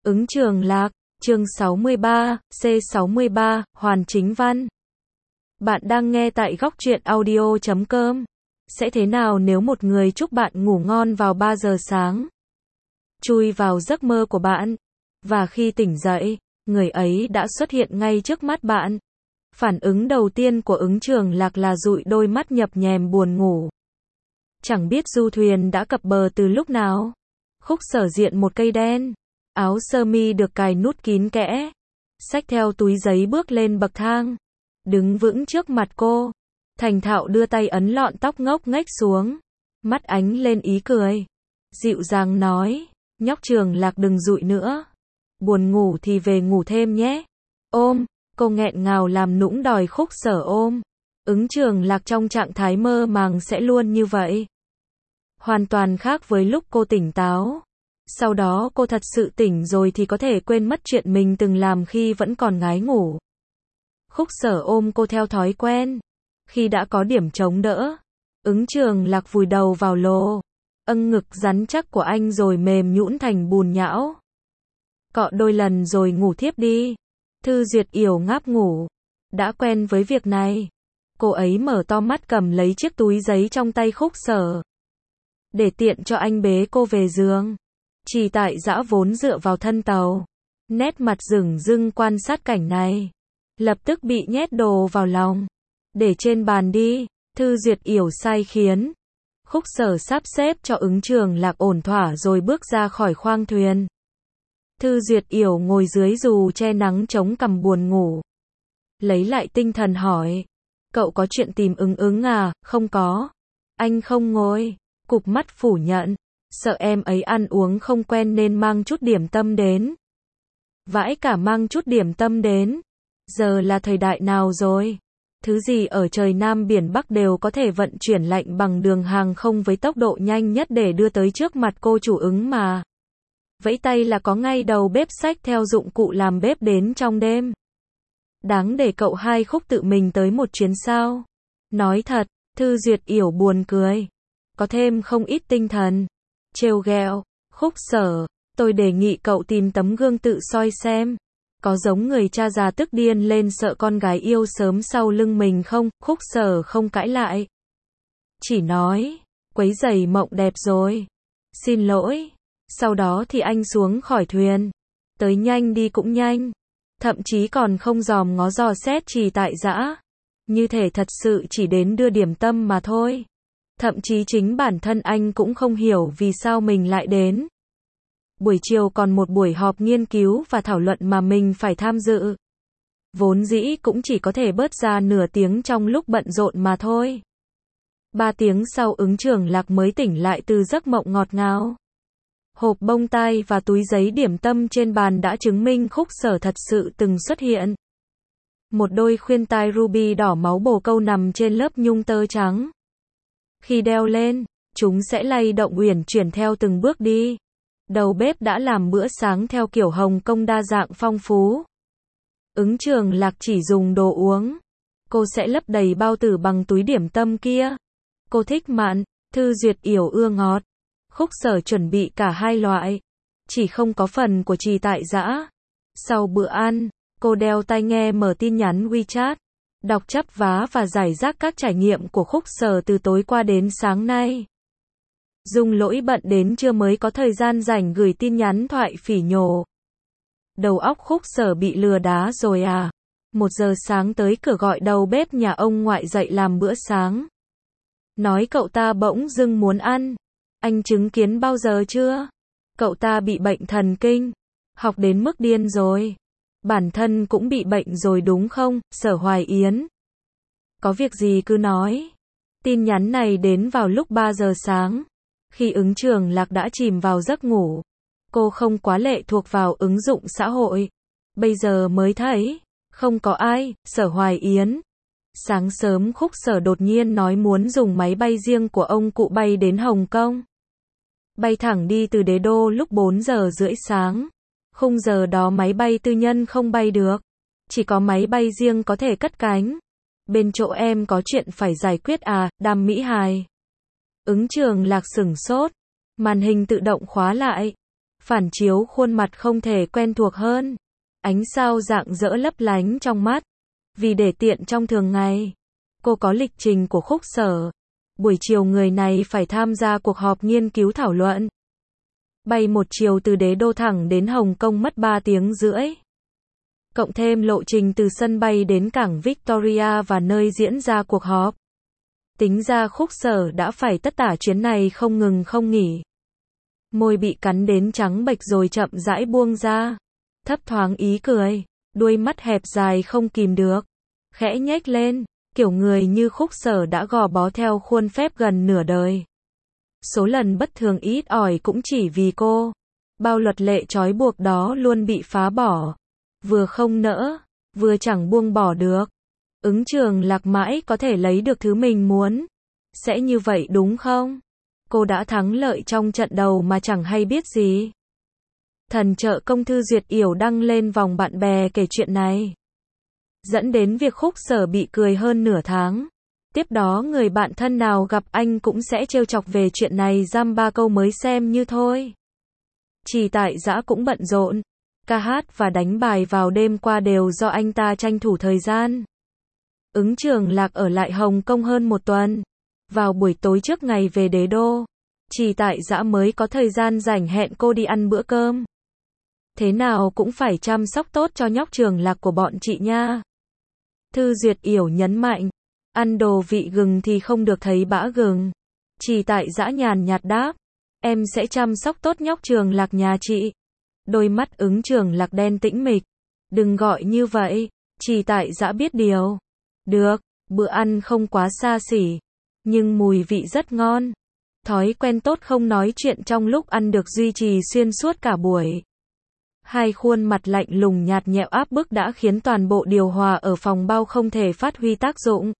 Ứng Trường Lạc, chương 63, C63, Hoàn Chính Văn. Bạn đang nghe tại góc truyện audio.com. Sẽ thế nào nếu một người chúc bạn ngủ ngon vào 3 giờ sáng? Chui vào giấc mơ của bạn. Và khi tỉnh dậy, người ấy đã xuất hiện ngay trước mắt bạn. Phản ứng đầu tiên của Ứng Trường Lạc là dụi đôi mắt nhập nhèm buồn ngủ. Chẳng biết du thuyền đã cập bờ từ lúc nào. Khúc Sở diện một cây đen. Áo sơ mi được cài nút kín kẽ. Xách theo túi giấy bước lên bậc thang. Đứng vững trước mặt cô. Thành thạo đưa tay ấn lọn tóc ngốc nghếch xuống. Mắt ánh lên ý cười. Dịu dàng nói, nhóc Trường Lạc đừng dụi nữa. Buồn ngủ thì về ngủ thêm nhé. Ôm, cô nghẹn ngào làm nũng đòi Khúc Sở ôm. Ứng Trường Lạc trong trạng thái mơ màng sẽ luôn như vậy. Hoàn toàn khác với lúc cô tỉnh táo. Sau đó cô thật sự tỉnh rồi thì có thể quên mất chuyện mình từng làm khi vẫn còn ngái ngủ. Khúc Sở ôm cô theo thói quen. Khi đã có điểm chống đỡ, Ứng Trường Lạc vùi đầu vào lồ ngực rắn chắc của anh rồi mềm nhũn thành bùn nhão. Cọ đôi lần rồi ngủ thiếp đi. Thư Duyệt Yểu ngáp ngủ. Đã quen với việc này. Cô ấy mở to mắt cầm lấy chiếc túi giấy trong tay Khúc Sở. Để tiện cho anh bế cô về giường. Chỉ Tại Dã vốn dựa vào thân tàu. Nét mặt dửng dưng quan sát cảnh này. Lập tức bị nhét đồ vào lòng. Để trên bàn đi. Thư Duyệt Yểu sai khiến. Khúc Sở sắp xếp cho Ứng Trường Lạc ổn thỏa rồi bước ra khỏi khoang thuyền. Thư Duyệt Yểu ngồi dưới dù che nắng chống cằm buồn ngủ. Lấy lại tinh thần hỏi. Cậu có chuyện tìm Ứng à? Không có. Anh không ngồi. Cụp mắt phủ nhận. Sợ em ấy ăn uống không quen nên mang chút điểm tâm đến. Vãi cả mang chút điểm tâm đến. Giờ là thời đại nào rồi? Thứ gì ở trời Nam biển Bắc đều có thể vận chuyển lạnh bằng đường hàng không với tốc độ nhanh nhất để đưa tới trước mặt cô chủ Ứng mà. Vẫy tay là có ngay đầu bếp xách theo dụng cụ làm bếp đến trong đêm. Đáng để cậu hai Khúc tự mình tới một chuyến sao? Nói thật, Thư Duyệt Yểu buồn cười. Có thêm không ít tinh thần. Trêu ghẹo, Khúc Sở, tôi đề nghị cậu tìm tấm gương tự soi xem. Có giống người cha già tức điên lên sợ con gái yêu sớm sau lưng mình không? Khúc Sở không cãi lại. Chỉ nói, quấy rầy mộng đẹp rồi. Xin lỗi. Sau đó thì anh xuống khỏi thuyền. Tới nhanh đi cũng nhanh. Thậm chí còn không dòm ngó dò xét Chỉ Tại Dã. Như thể thật sự chỉ đến đưa điểm tâm mà thôi. Thậm chí chính bản thân anh cũng không hiểu vì sao mình lại đến. Buổi chiều còn một buổi họp nghiên cứu và thảo luận mà mình phải tham dự. Vốn dĩ cũng chỉ có thể bớt ra nửa tiếng trong lúc bận rộn mà thôi. 3 tiếng sau Ứng Trường Lạc mới tỉnh lại từ giấc mộng ngọt ngào. Hộp bông tai và túi giấy điểm tâm trên bàn đã chứng minh Khúc Sở thật sự từng xuất hiện. Một đôi khuyên tai ruby đỏ máu bồ câu nằm trên lớp nhung tơ trắng. Khi đeo lên, chúng sẽ lay động uyển chuyển theo từng bước đi. Đầu bếp đã làm bữa sáng theo kiểu Hồng Kông đa dạng phong phú. Ứng Trường Lạc chỉ dùng đồ uống. Cô sẽ lấp đầy bao tử bằng túi điểm tâm kia. Cô thích mặn, Thư Duyệt Yểu ưa ngọt. Khúc Sở chuẩn bị cả hai loại. Chỉ không có phần của Chỉ Tại Dã. Sau bữa ăn, cô đeo tai nghe mở tin nhắn WeChat. Đọc chắp vá và giải rác các trải nghiệm của Khúc Sở từ tối qua đến sáng nay. Dung Lỗi bận đến trưa mới có thời gian rảnh gửi tin nhắn thoại phỉ nhổ. Đầu óc Khúc Sở bị lừa đá rồi à? 1 giờ sáng tới cửa gọi đầu bếp nhà ông ngoại dậy làm bữa sáng. Nói cậu ta bỗng dưng muốn ăn. Anh chứng kiến bao giờ chưa? Cậu ta bị bệnh thần kinh. Học đến mức điên rồi. Bản thân cũng bị bệnh rồi đúng không, Sở Hoài Yến? Có việc gì cứ nói. Tin nhắn này đến vào lúc 3 giờ sáng. Khi Ứng Trường Lạc đã chìm vào giấc ngủ. Cô không quá lệ thuộc vào ứng dụng xã hội. Bây giờ mới thấy. Không có ai, Sở Hoài Yến. Sáng sớm Khúc Sở đột nhiên nói muốn dùng máy bay riêng của ông cụ bay đến Hồng Kông. Bay thẳng đi từ Đế Đô lúc 4 giờ rưỡi sáng. Khung giờ đó máy bay tư nhân không bay được. Chỉ có máy bay riêng có thể cất cánh. Bên chỗ em có chuyện phải giải quyết à, Đàm Mỹ Hài. Ứng Trường Lạc sửng sốt. Màn hình tự động khóa lại. phản chiếu khuôn mặt không thể quen thuộc hơn. Ánh sao rạng rỡ lấp lánh trong mắt. Vì để tiện trong thường ngày, cô có lịch trình của Khúc Sở. Buổi chiều người này phải tham gia cuộc họp nghiên cứu thảo luận. Bay một chiều từ Đế Đô thẳng đến Hồng Kông mất 3 tiếng rưỡi. Cộng thêm lộ trình từ sân bay đến cảng Victoria và nơi diễn ra cuộc họp. Tính ra Khúc Sở đã phải tất tả chuyến này không ngừng không nghỉ. Môi bị cắn đến trắng bệch rồi chậm rãi buông ra. Thấp thoáng ý cười, đuôi mắt hẹp dài không kìm được. Khẽ nhếch lên, kiểu người như Khúc Sở đã gò bó theo khuôn phép gần nửa đời. Số lần bất thường ít ỏi cũng chỉ vì cô. Bao luật lệ trói buộc đó luôn bị phá bỏ. Vừa không nỡ, vừa chẳng buông bỏ được. Ứng Trường Lạc mãi có thể lấy được thứ mình muốn. Sẽ như vậy đúng không? Cô đã thắng lợi trong trận đầu mà chẳng hay biết gì. Thần trợ công Thư Duyệt Yểu đăng lên vòng bạn bè kể chuyện này. Dẫn đến việc Khúc Sở bị cười hơn nửa tháng. Tiếp đó người bạn thân nào gặp anh cũng sẽ trêu chọc về chuyện này dăm ba câu mới xem như thôi. Chỉ tại Dã cũng bận rộn. Ca hát và đánh bài vào đêm qua đều do anh ta tranh thủ thời gian. Ứng Trường Lạc ở lại Hồng Kông hơn một tuần. Vào buổi tối trước ngày về Đế Đô, Chỉ tại Dã mới có thời gian rảnh hẹn cô đi ăn bữa cơm. Thế nào cũng phải chăm sóc tốt cho nhóc Trường Lạc của bọn chị nha. Thư Duyệt Yểu nhấn mạnh, ăn đồ vị gừng thì không được thấy bã gừng. Chỉ tại Dã nhàn nhạt đáp, em sẽ chăm sóc tốt nhóc Trường Lạc nhà chị. Đôi mắt Ứng Trường Lạc đen tĩnh mịch. Đừng gọi như vậy, Chỉ tại Dã biết điều. Được, bữa ăn không quá xa xỉ, nhưng mùi vị rất ngon. Thói quen tốt không nói chuyện trong lúc ăn được duy trì xuyên suốt cả buổi. Hai khuôn mặt lạnh lùng nhạt nhẽo áp bức đã khiến toàn bộ điều hòa ở phòng bao không thể phát huy tác dụng.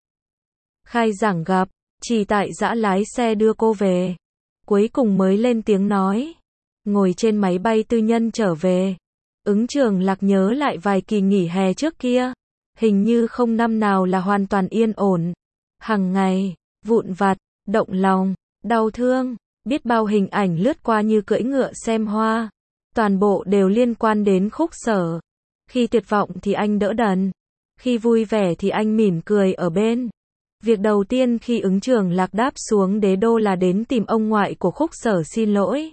Khai giảng gặp, Chỉ tại Dã lái xe đưa cô về. Cuối cùng mới lên tiếng nói. Ngồi trên máy bay tư nhân trở về. Ứng Trường Lạc nhớ lại vài kỳ nghỉ hè trước kia. Hình như không năm nào là hoàn toàn yên ổn. Hằng ngày, vụn vặt, động lòng, đau thương, biết bao hình ảnh lướt qua như cưỡi ngựa xem hoa. Toàn bộ đều liên quan đến Khúc Sở. Khi tuyệt vọng thì anh đỡ đần. Khi vui vẻ thì anh mỉm cười ở bên. Việc đầu tiên khi Ứng Trường Lạc đáp xuống Đế Đô là đến tìm ông ngoại của Khúc Sở xin lỗi.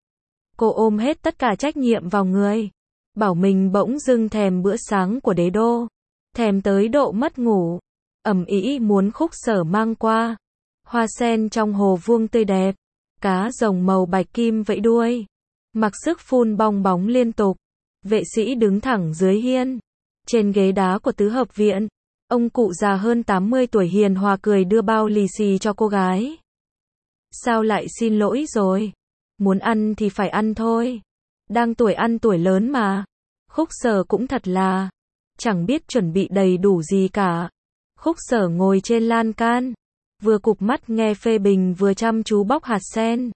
Cô ôm hết tất cả trách nhiệm vào người. Bảo mình bỗng dưng thèm bữa sáng của Đế Đô. Thèm tới độ mất ngủ. Ầm ĩ muốn Khúc Sở mang qua. Hoa sen trong hồ vuông tươi đẹp. Cá rồng màu bạch kim vẫy đuôi. Mặc sức phun bong bóng liên tục. Vệ sĩ đứng thẳng dưới hiên. Trên ghế đá của tứ hợp viện, ông cụ già hơn 80 tuổi hiền hòa cười đưa bao lì xì cho cô gái. Sao lại xin lỗi rồi? Muốn ăn thì phải ăn thôi. Đang tuổi ăn tuổi lớn mà. Khúc Sở cũng thật là chẳng biết chuẩn bị đầy đủ gì cả. Khúc Sở ngồi trên lan can, vừa cụp mắt nghe phê bình vừa chăm chú bóc hạt sen.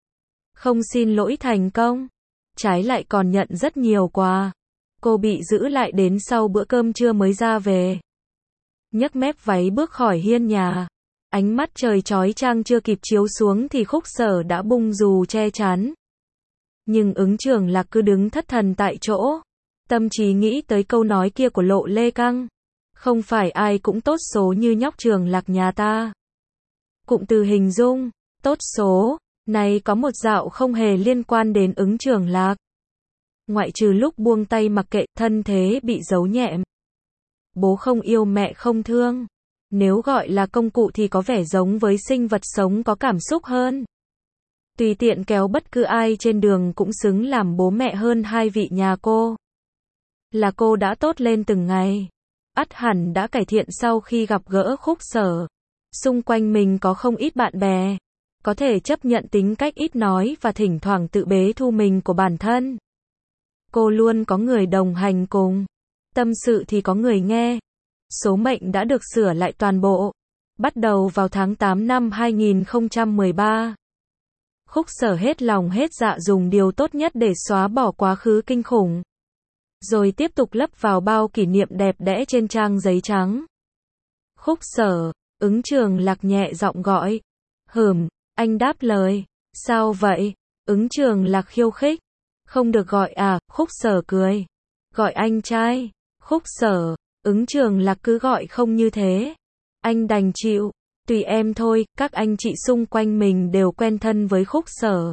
Không xin lỗi thành công, trái lại còn nhận rất nhiều quà. Cô bị giữ lại đến sau bữa cơm trưa mới ra về. Nhấc mép váy bước khỏi hiên nhà. Ánh mắt trời chói chang chưa kịp chiếu xuống thì Khúc Sở đã bung dù che chắn. Nhưng Ứng Trường Lạc cứ đứng thất thần tại chỗ. Tâm trí nghĩ tới câu nói kia của Lộ Lê Căng. Không phải ai cũng tốt số như nhóc Trường Lạc nhà ta. Cụm từ hình dung, tốt số, này có một dạo không hề liên quan đến Ứng Trường Lạc. Ngoại trừ lúc buông tay mặc kệ, thân thế bị giấu nhẹm. Bố không yêu mẹ không thương. Nếu gọi là công cụ thì có vẻ giống với sinh vật sống có cảm xúc hơn. Tùy tiện kéo bất cứ ai trên đường cũng xứng làm bố mẹ hơn hai vị nhà cô. Là cô đã tốt lên từng ngày. Ắt hẳn đã cải thiện sau khi gặp gỡ Khúc Sở. Xung quanh mình có không ít bạn bè. Có thể chấp nhận tính cách ít nói và thỉnh thoảng tự bế thu mình của bản thân. Cô luôn có người đồng hành cùng. Tâm sự thì có người nghe. Số mệnh đã được sửa lại toàn bộ. Bắt đầu vào tháng 8 năm 2013. Khúc Sở hết lòng hết dạ dùng điều tốt nhất để xóa bỏ quá khứ kinh khủng. Rồi tiếp tục lấp vào bao kỷ niệm đẹp đẽ trên trang giấy trắng. Khúc Sở, Ứng Trường Lạc nhẹ giọng gọi. Anh đáp lời. Sao vậy? Ứng Trường Lạc khiêu khích. Không được gọi à, Khúc Sở cười. Gọi anh trai. Khúc Sở. Ứng Trường Lạc cứ gọi không như thế. Anh đành chịu. Tùy em thôi, các anh chị xung quanh mình đều quen thân với Khúc Sở.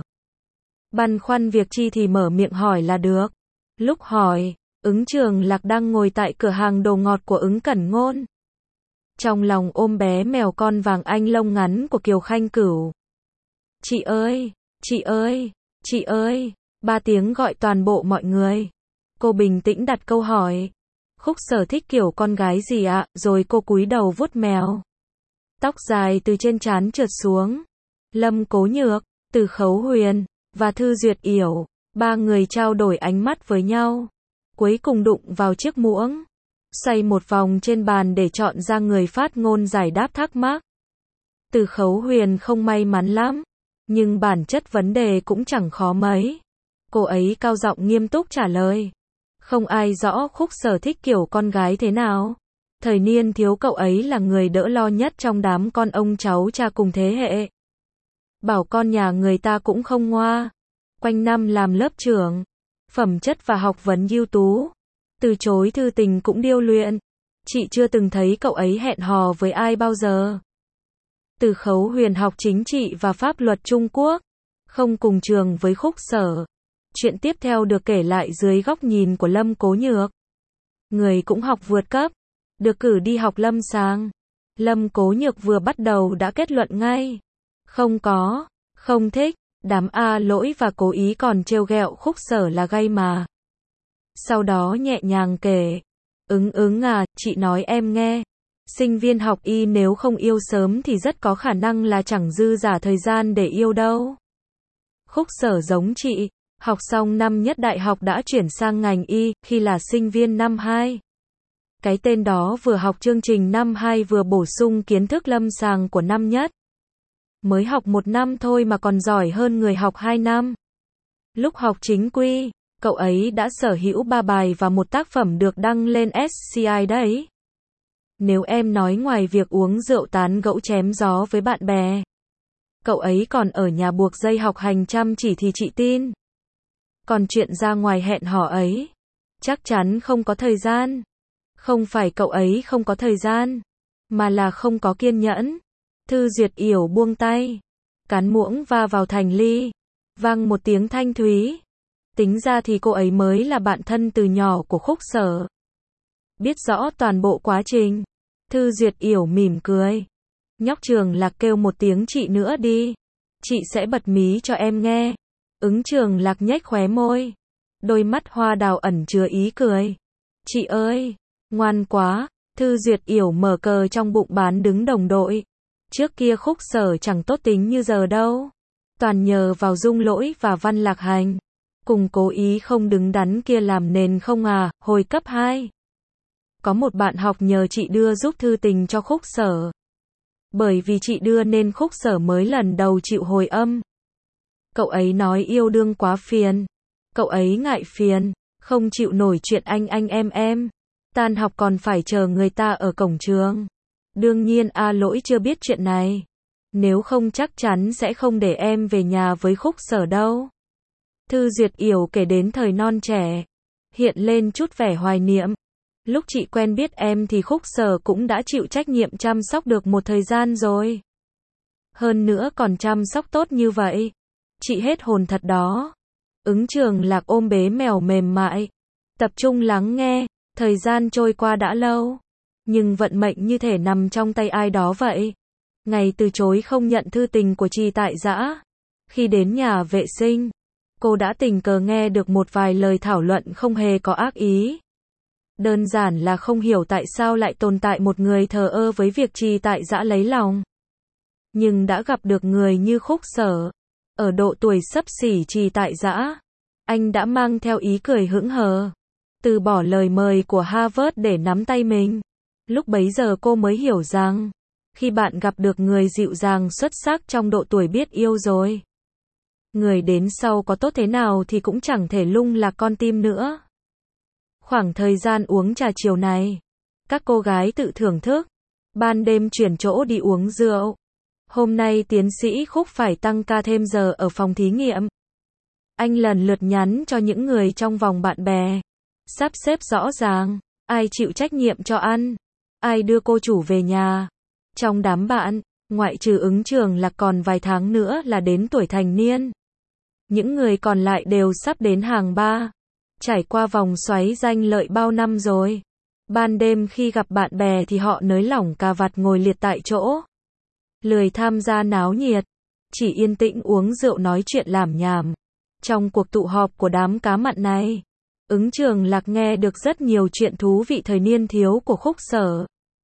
Băn khoăn việc chi thì mở miệng hỏi là được. Lúc hỏi, Ứng Trường Lạc đang ngồi tại cửa hàng đồ ngọt của Ứng Cẩn Ngôn. Trong lòng ôm bé mèo con vàng anh lông ngắn của Kiều Khanh Cửu. Chị ơi, chị ơi, chị ơi, 3 tiếng gọi toàn bộ mọi người. Cô bình tĩnh đặt câu hỏi. Khúc Sở thích kiểu con gái gì ạ? Rồi cô cúi đầu vuốt mèo. Tóc dài từ trên trán trượt xuống. Lâm Cố Nhược, Từ Khấu Huyền và Thư Duyệt Yểu, 3 người trao đổi ánh mắt với nhau. Cuối cùng đụng vào chiếc muỗng. Xoay một vòng trên bàn để chọn ra người phát ngôn giải đáp thắc mắc. Từ Khấu Huyền không may mắn lắm, nhưng bản chất vấn đề cũng chẳng khó mấy. Cô ấy cao giọng nghiêm túc trả lời. Không ai rõ Khúc Sở thích kiểu con gái thế nào. Thời niên thiếu cậu ấy là người đỡ lo nhất trong đám con ông cháu cha cùng thế hệ. Bảo con nhà người ta cũng không ngoa. Quanh năm làm lớp trưởng. Phẩm chất và học vấn ưu tú. Từ chối thư tình cũng điêu luyện. Chị chưa từng thấy cậu ấy hẹn hò với ai bao giờ. Từ Khấu Huyền học chính trị và pháp luật Trung Quốc. Không cùng trường với Khúc Sở. Chuyện tiếp theo được kể lại dưới góc nhìn của Lâm Cố Nhược. Người cũng học vượt cấp. Được cử đi học lâm sàng. Lâm Cố Nhược vừa bắt đầu đã kết luận ngay. Không có, không thích, đám A Lỗi và cố ý còn trêu ghẹo Khúc Sở là gay mà. Sau đó nhẹ nhàng kể. Ứng à, chị nói em nghe. Sinh viên học y nếu không yêu sớm thì rất có khả năng là chẳng dư giả thời gian để yêu đâu. Khúc Sở giống chị, học xong năm nhất đại học đã chuyển sang ngành y, khi là sinh viên năm 2. Cái tên đó vừa học chương trình năm 2 vừa bổ sung kiến thức lâm sàng của năm nhất. Mới học 1 năm thôi mà còn giỏi hơn người học 2 năm. Lúc học chính quy, cậu ấy đã sở hữu 3 bài và 1 tác phẩm được đăng lên SCI đấy. Nếu em nói ngoài việc uống rượu tán gẫu chém gió với bạn bè, cậu ấy còn ở nhà buộc dây học hành chăm chỉ thì chị tin. Còn chuyện ra ngoài hẹn hò ấy, chắc chắn không có thời gian. Không phải cậu ấy không có thời gian, mà là không có kiên nhẫn. Thư Duyệt Yểu buông tay, cán muỗng va vào thành ly, vang một tiếng thanh thúy. Tính ra thì cô ấy mới là bạn thân từ nhỏ của Khúc Sở. Biết rõ toàn bộ quá trình. Thư Duyệt Yểu mỉm cười. Nhóc Trường Lạc kêu một tiếng chị nữa đi. Chị sẽ bật mí cho em nghe. Ứng Trường Lạc nhếch khóe môi. Đôi mắt hoa đào ẩn chứa ý cười. Chị ơi, ngoan quá. Thư Duyệt Yểu mở cờ trong bụng bán đứng đồng đội. Trước kia Khúc Sở chẳng tốt tính như giờ đâu. Toàn nhờ vào Dung Lỗi và Văn Lạc Hành. Cùng cố ý không đứng đắn kia làm nền không à, hồi cấp 2. Có một bạn học nhờ chị đưa giúp thư tình cho Khúc Sở. Bởi vì chị đưa nên Khúc Sở mới lần đầu chịu hồi âm. Cậu ấy nói yêu đương quá phiền. Cậu ấy ngại phiền, không chịu nổi chuyện anh em. Tan học còn phải chờ người ta ở cổng trường. Đương nhiên A Lỗi chưa biết chuyện này. Nếu không chắc chắn sẽ không để em về nhà với Khúc Sở đâu. Thư Duyệt Yểu kể đến thời non trẻ. Hiện lên chút vẻ hoài niệm. Lúc chị quen biết em thì Khúc Sở cũng đã chịu trách nhiệm chăm sóc được một thời gian rồi. Hơn nữa còn chăm sóc tốt như vậy. Chị hết hồn thật đó. Ứng Trường Lạc ôm bế mèo mềm mại. Tập trung lắng nghe. Thời gian trôi qua đã lâu. Nhưng vận mệnh như thể nằm trong tay ai đó vậy. Ngày từ chối không nhận thư tình của Trì Tại Dã. Khi đến nhà vệ sinh, cô đã tình cờ nghe được một vài lời thảo luận không hề có ác ý. Đơn giản là không hiểu tại sao lại tồn tại một người thờ ơ với việc Trì Tại Dã lấy lòng. Nhưng đã gặp được người như Khúc Sở, ở độ tuổi xấp xỉ Trì Tại Dã, anh đã mang theo ý cười hững hờ, từ bỏ lời mời của Harvard để nắm tay mình. Lúc bấy giờ cô mới hiểu rằng, khi bạn gặp được người dịu dàng xuất sắc trong độ tuổi biết yêu rồi, người đến sau có tốt thế nào thì cũng chẳng thể lung lạc con tim nữa. Khoảng thời gian uống trà chiều này, các cô gái tự thưởng thức, ban đêm chuyển chỗ đi uống rượu. Hôm nay tiến sĩ Khúc phải tăng ca thêm giờ ở phòng thí nghiệm. Anh lần lượt nhắn cho những người trong vòng bạn bè. Sắp xếp rõ ràng. Ai chịu trách nhiệm cho ăn? Ai đưa cô chủ về nhà? Trong đám bạn, ngoại trừ Ứng Trường Lạc còn vài tháng nữa là đến tuổi thành niên. Những người còn lại đều sắp đến hàng ba. Trải qua vòng xoáy danh lợi bao năm rồi. Ban đêm khi gặp bạn bè thì họ nới lỏng cà vạt ngồi liệt tại chỗ. Lười tham gia náo nhiệt. Chỉ yên tĩnh uống rượu nói chuyện lảm nhảm. Trong cuộc tụ họp của đám cá mặn này, Ứng Trường Lạc nghe được rất nhiều chuyện thú vị thời niên thiếu của Khúc Sở.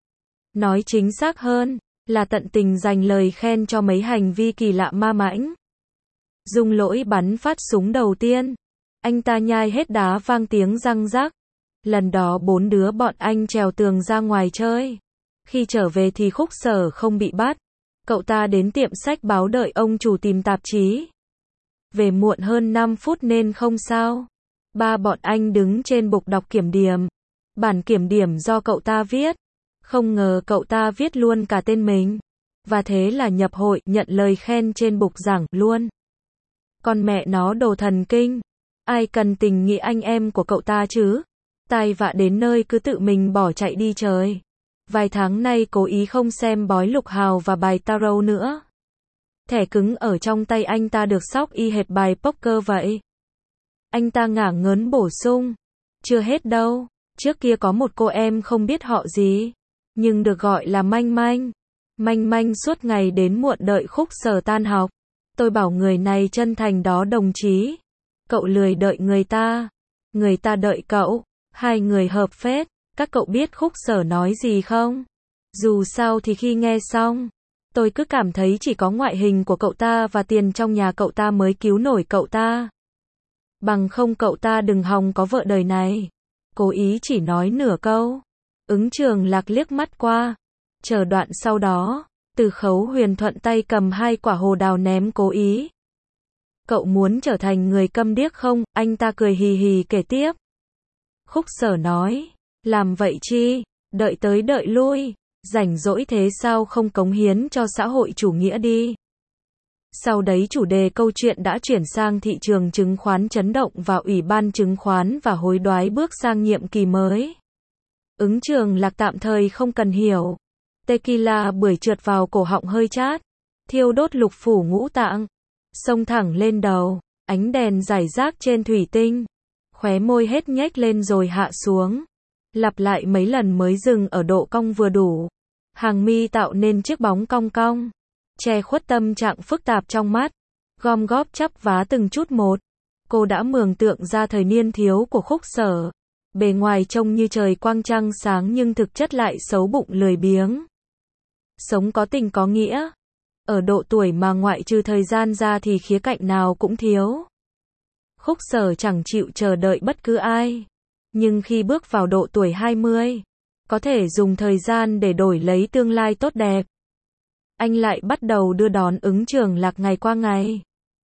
Nói chính xác hơn, là tận tình dành lời khen cho mấy hành vi kỳ lạ ma mãnh. Dung Lỗi bắn phát súng đầu tiên. Anh ta nhai hết đá vang tiếng răng rắc. Lần đó 4 đứa bọn anh trèo tường ra ngoài chơi. Khi trở về thì Khúc Sở không bị bắt. Cậu ta đến tiệm sách báo đợi ông chủ tìm tạp chí. Về muộn hơn 5 phút nên không sao. Ba bọn anh đứng trên bục đọc kiểm điểm. Bản kiểm điểm do cậu ta viết. Không ngờ cậu ta viết luôn cả tên mình. Và thế là nhập hội nhận lời khen trên bục giảng luôn. Con mẹ nó đồ thần kinh. Ai cần tình nghĩa anh em của cậu ta chứ? Tai vạ đến nơi cứ tự mình bỏ chạy đi trời. Vài tháng nay cố ý không xem bói lục hào và bài tarot nữa. Thẻ cứng ở trong tay anh ta được xóc y hệt bài poker vậy. Anh ta ngả ngớn bổ sung. Chưa hết đâu. Trước kia có một cô em không biết họ gì. Nhưng được gọi là Manh Manh. Manh Manh suốt ngày đến muộn đợi Khúc Sở tan học. Tôi bảo người này chân thành đó đồng chí. Cậu lười đợi người ta. Người ta đợi cậu. Hai người hợp phết. Các cậu biết Khúc Sở nói gì không? Dù sao thì khi nghe xong, tôi cứ cảm thấy chỉ có ngoại hình của cậu ta và tiền trong nhà cậu ta mới cứu nổi cậu ta. Bằng không cậu ta đừng hòng có vợ đời này. Cố ý chỉ nói nửa câu. Ứng Trường Lạc liếc mắt qua. Chờ đoạn sau đó, Từ Khấu Huyền thuận tay cầm 2 quả hồ đào ném cố ý. Cậu muốn trở thành người câm điếc không? Anh ta cười hì hì kể tiếp. Khúc Sở nói. Làm vậy chi? Đợi tới đợi lui. Rảnh rỗi thế sao không cống hiến cho xã hội chủ nghĩa đi? Sau đấy chủ đề câu chuyện đã chuyển sang thị trường chứng khoán chấn động và Ủy ban chứng khoán và hối đoái bước sang nhiệm kỳ mới. Ứng Trường Lạc tạm thời không cần hiểu. Tequila bưởi trượt vào cổ họng hơi chát. Thiêu đốt lục phủ ngũ tạng. Xông thẳng lên đầu. Ánh đèn rải rác trên thủy tinh. Khóe môi hết nhếch lên rồi hạ xuống. Lặp lại mấy lần mới dừng ở độ cong vừa đủ. Hàng mi tạo nên chiếc bóng cong cong. Che khuất tâm trạng phức tạp trong mắt. Gom góp chắp vá từng chút một. Cô đã mường tượng ra thời niên thiếu của Khúc Sở. Bề ngoài trông như trời quang trăng sáng nhưng thực chất lại xấu bụng lười biếng. Sống có tình có nghĩa. Ở độ tuổi mà ngoại trừ thời gian ra thì khía cạnh nào cũng thiếu. Khúc Sở chẳng chịu chờ đợi bất cứ ai. Nhưng khi bước vào độ tuổi 20, có thể dùng thời gian để đổi lấy tương lai tốt đẹp. Anh lại bắt đầu đưa đón Ứng Trường Lạc ngày qua ngày.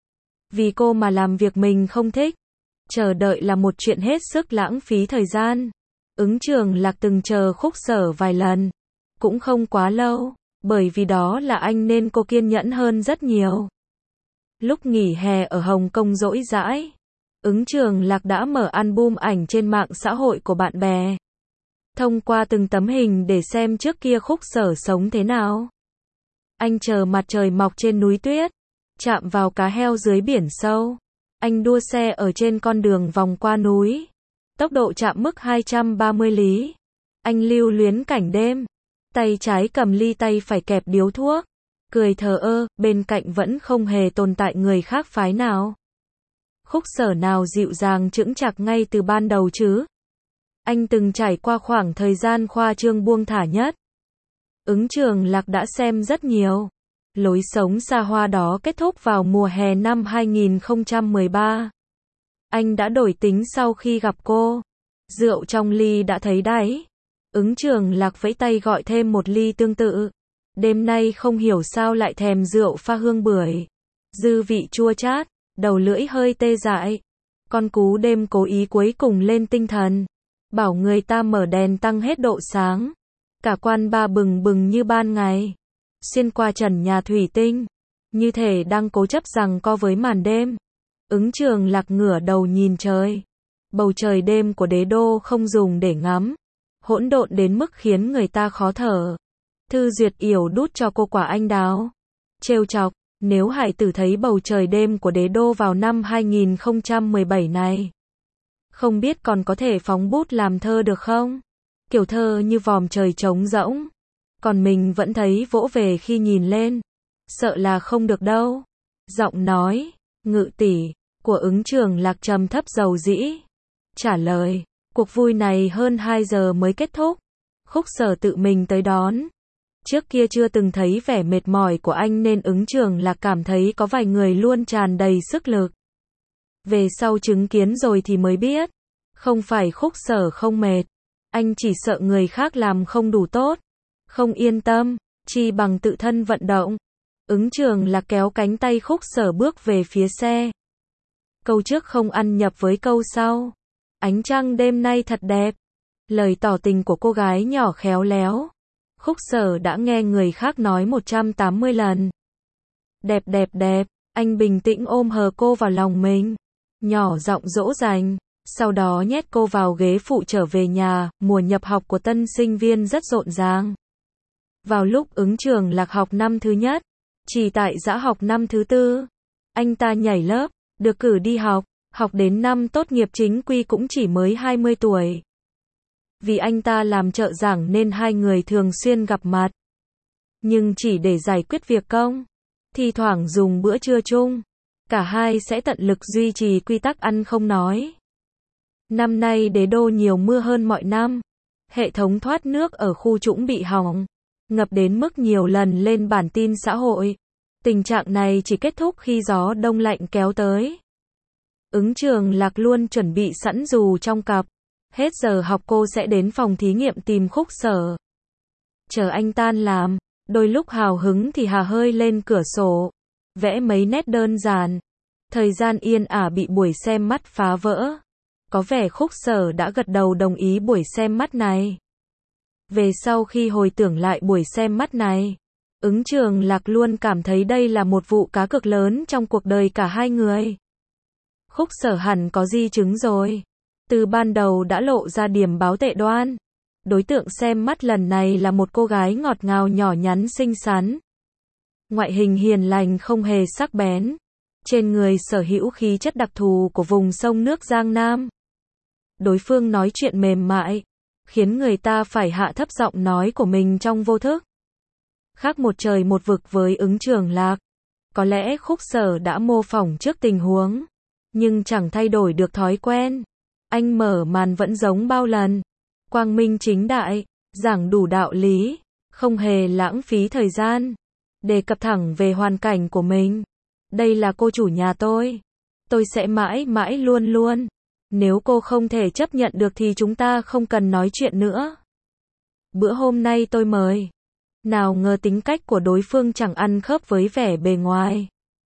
Vì cô mà làm việc mình không thích. Chờ đợi là một chuyện hết sức lãng phí thời gian. Ứng Trường Lạc từng chờ Khúc Sở vài lần. Cũng không quá lâu. Bởi vì đó là anh nên cô kiên nhẫn hơn rất nhiều. Lúc nghỉ hè ở Hồng Kông rỗi rãi, Ứng Trường Lạc đã mở album ảnh trên mạng xã hội của bạn bè. Thông qua từng tấm hình để xem trước kia Khúc Sở sống thế nào. Anh chờ mặt trời mọc trên núi tuyết, chạm vào cá heo dưới biển sâu. Anh đua xe ở trên con đường vòng qua núi. Tốc độ chạm mức 230 lý. Anh lưu luyến cảnh đêm. Tay trái cầm ly tay phải kẹp điếu thuốc. Cười thờ ơ, bên cạnh vẫn không hề tồn tại người khác phái nào. Khúc Sở nào dịu dàng chững chạc ngay từ ban đầu chứ? Anh từng trải qua khoảng thời gian khoa trương buông thả nhất. Ứng Trường Lạc đã xem rất nhiều. Lối sống xa hoa đó kết thúc vào mùa hè năm 2013. Anh đã đổi tính sau khi gặp cô. Rượu trong ly đã thấy đáy. Ứng Trường Lạc vẫy tay gọi thêm một ly tương tự. Đêm nay không hiểu sao lại thèm rượu pha hương bưởi. Dư vị chua chát, đầu lưỡi hơi tê dại. Con cú đêm cố ý cuối cùng lên tinh thần. Bảo người ta mở đèn tăng hết độ sáng. Cả quan ba bừng bừng như ban ngày. Xuyên qua trần nhà thủy tinh. Như thể đang cố chấp rằng co với màn đêm. Ứng Trường Lạc ngửa đầu nhìn trời. Bầu trời đêm của đế đô không dùng để ngắm. Hỗn độn đến mức khiến người ta khó thở. Thư Duyệt Yểu đút cho cô quả anh đào. Trêu chọc, nếu Hải Tử thấy bầu trời đêm của đế đô vào năm 2017 này, không biết còn có thể phóng bút làm thơ được không? Kiểu thơ như vòm trời trống rỗng. Còn mình vẫn thấy vỗ về khi nhìn lên. Sợ là không được đâu. Giọng nói, ngự tỷ, của Ứng Trường Lạc trầm thấp dầu dĩ. Trả lời, cuộc vui này hơn 2 giờ mới kết thúc. Khúc Sở tự mình tới đón. Trước kia chưa từng thấy vẻ mệt mỏi của anh nên Ứng Trường Lạc cảm thấy có vài người luôn tràn đầy sức lực. Về sau chứng kiến rồi thì mới biết. Không phải Khúc Sở không mệt. Anh chỉ sợ người khác làm không đủ tốt. Không yên tâm, chi bằng tự thân vận động. Ứng Trường Lạc kéo cánh tay Khúc Sở bước về phía xe. Câu trước không ăn nhập với câu sau. Ánh trăng đêm nay thật đẹp. Lời tỏ tình của cô gái nhỏ khéo léo. Khúc Sở đã nghe người khác nói 180 lần. Đẹp đẹp đẹp, anh bình tĩnh ôm hờ cô vào lòng mình. Nhỏ giọng dỗ dành. Sau đó nhét cô vào ghế phụ trở về nhà. Mùa nhập học của tân sinh viên rất rộn ràng. Vào lúc Ứng Trường Lạc học năm thứ nhất, chỉ tại Dã học năm thứ tư, anh ta nhảy lớp, được cử đi học, học đến năm tốt nghiệp chính quy cũng chỉ mới 20 tuổi. Vì anh ta làm trợ giảng nên hai người thường xuyên gặp mặt. Nhưng chỉ để giải quyết việc công, thi thoảng dùng bữa trưa chung, cả hai sẽ tận lực duy trì quy tắc ăn không nói. Năm nay đế đô nhiều mưa hơn mọi năm. Hệ thống thoát nước ở khu trũng bị hỏng, ngập đến mức nhiều lần lên bản tin xã hội. Tình trạng này chỉ kết thúc khi gió đông lạnh kéo tới. Ứng Trường Lạc luôn chuẩn bị sẵn dù trong cặp. Hết giờ học cô sẽ đến phòng thí nghiệm tìm Khúc Sở. Chờ anh tan làm, đôi lúc hào hứng thì hà hơi lên cửa sổ, vẽ mấy nét đơn giản. Thời gian yên ả bị buổi xem mắt phá vỡ. Có vẻ Khúc Sở đã gật đầu đồng ý buổi xem mắt này. Về sau khi hồi tưởng lại buổi xem mắt này, Ứng Trường Lạc luôn cảm thấy đây là một vụ cá cược lớn trong cuộc đời cả hai người. Khúc Sở hẳn có di chứng rồi. Từ ban đầu đã lộ ra điểm báo tệ đoan. Đối tượng xem mắt lần này là một cô gái ngọt ngào nhỏ nhắn xinh xắn. Ngoại hình hiền lành không hề sắc bén. Trên người sở hữu khí chất đặc thù của vùng sông nước Giang Nam. Đối phương nói chuyện mềm mại, khiến người ta phải hạ thấp giọng nói của mình trong vô thức. Khác một trời một vực với Ứng Trường Lạc. Có lẽ Khúc Sở đã mô phỏng trước tình huống, nhưng chẳng thay đổi được thói quen. Anh mở màn vẫn giống bao lần. Quang minh chính đại, giảng đủ đạo lý, không hề lãng phí thời gian. Đề cập thẳng về hoàn cảnh của mình. Đây là cô chủ nhà tôi. Tôi sẽ mãi mãi luôn luôn. Nếu cô không thể chấp nhận được thì chúng ta không cần nói chuyện nữa. Bữa hôm nay tôi mời. Nào ngờ tính cách của đối phương chẳng ăn khớp với vẻ bề ngoài.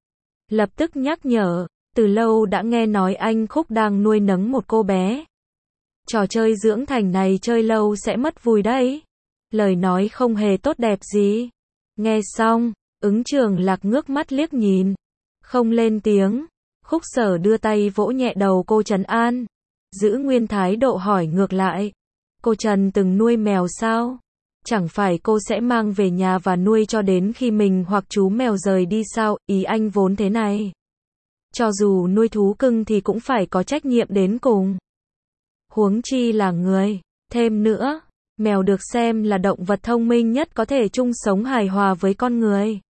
Lập tức nhắc nhở, từ lâu đã nghe nói anh Khúc đang nuôi nấng một cô bé. Trò chơi dưỡng thành này chơi lâu sẽ mất vui đấy. Lời nói không hề tốt đẹp gì. Nghe xong, Ứng Trường Lạc ngước mắt liếc nhìn. Không lên tiếng. Khúc Sở đưa tay vỗ nhẹ đầu cô trấn an. Giữ nguyên thái độ hỏi ngược lại. Cô Trần từng nuôi mèo sao? Chẳng phải cô sẽ mang về nhà và nuôi cho đến khi mình hoặc chú mèo rời đi sao? Ý anh vốn thế này. Cho dù nuôi thú cưng thì cũng phải có trách nhiệm đến cùng. Huống chi là người. Thêm nữa, mèo được xem là động vật thông minh nhất có thể chung sống hài hòa với con người.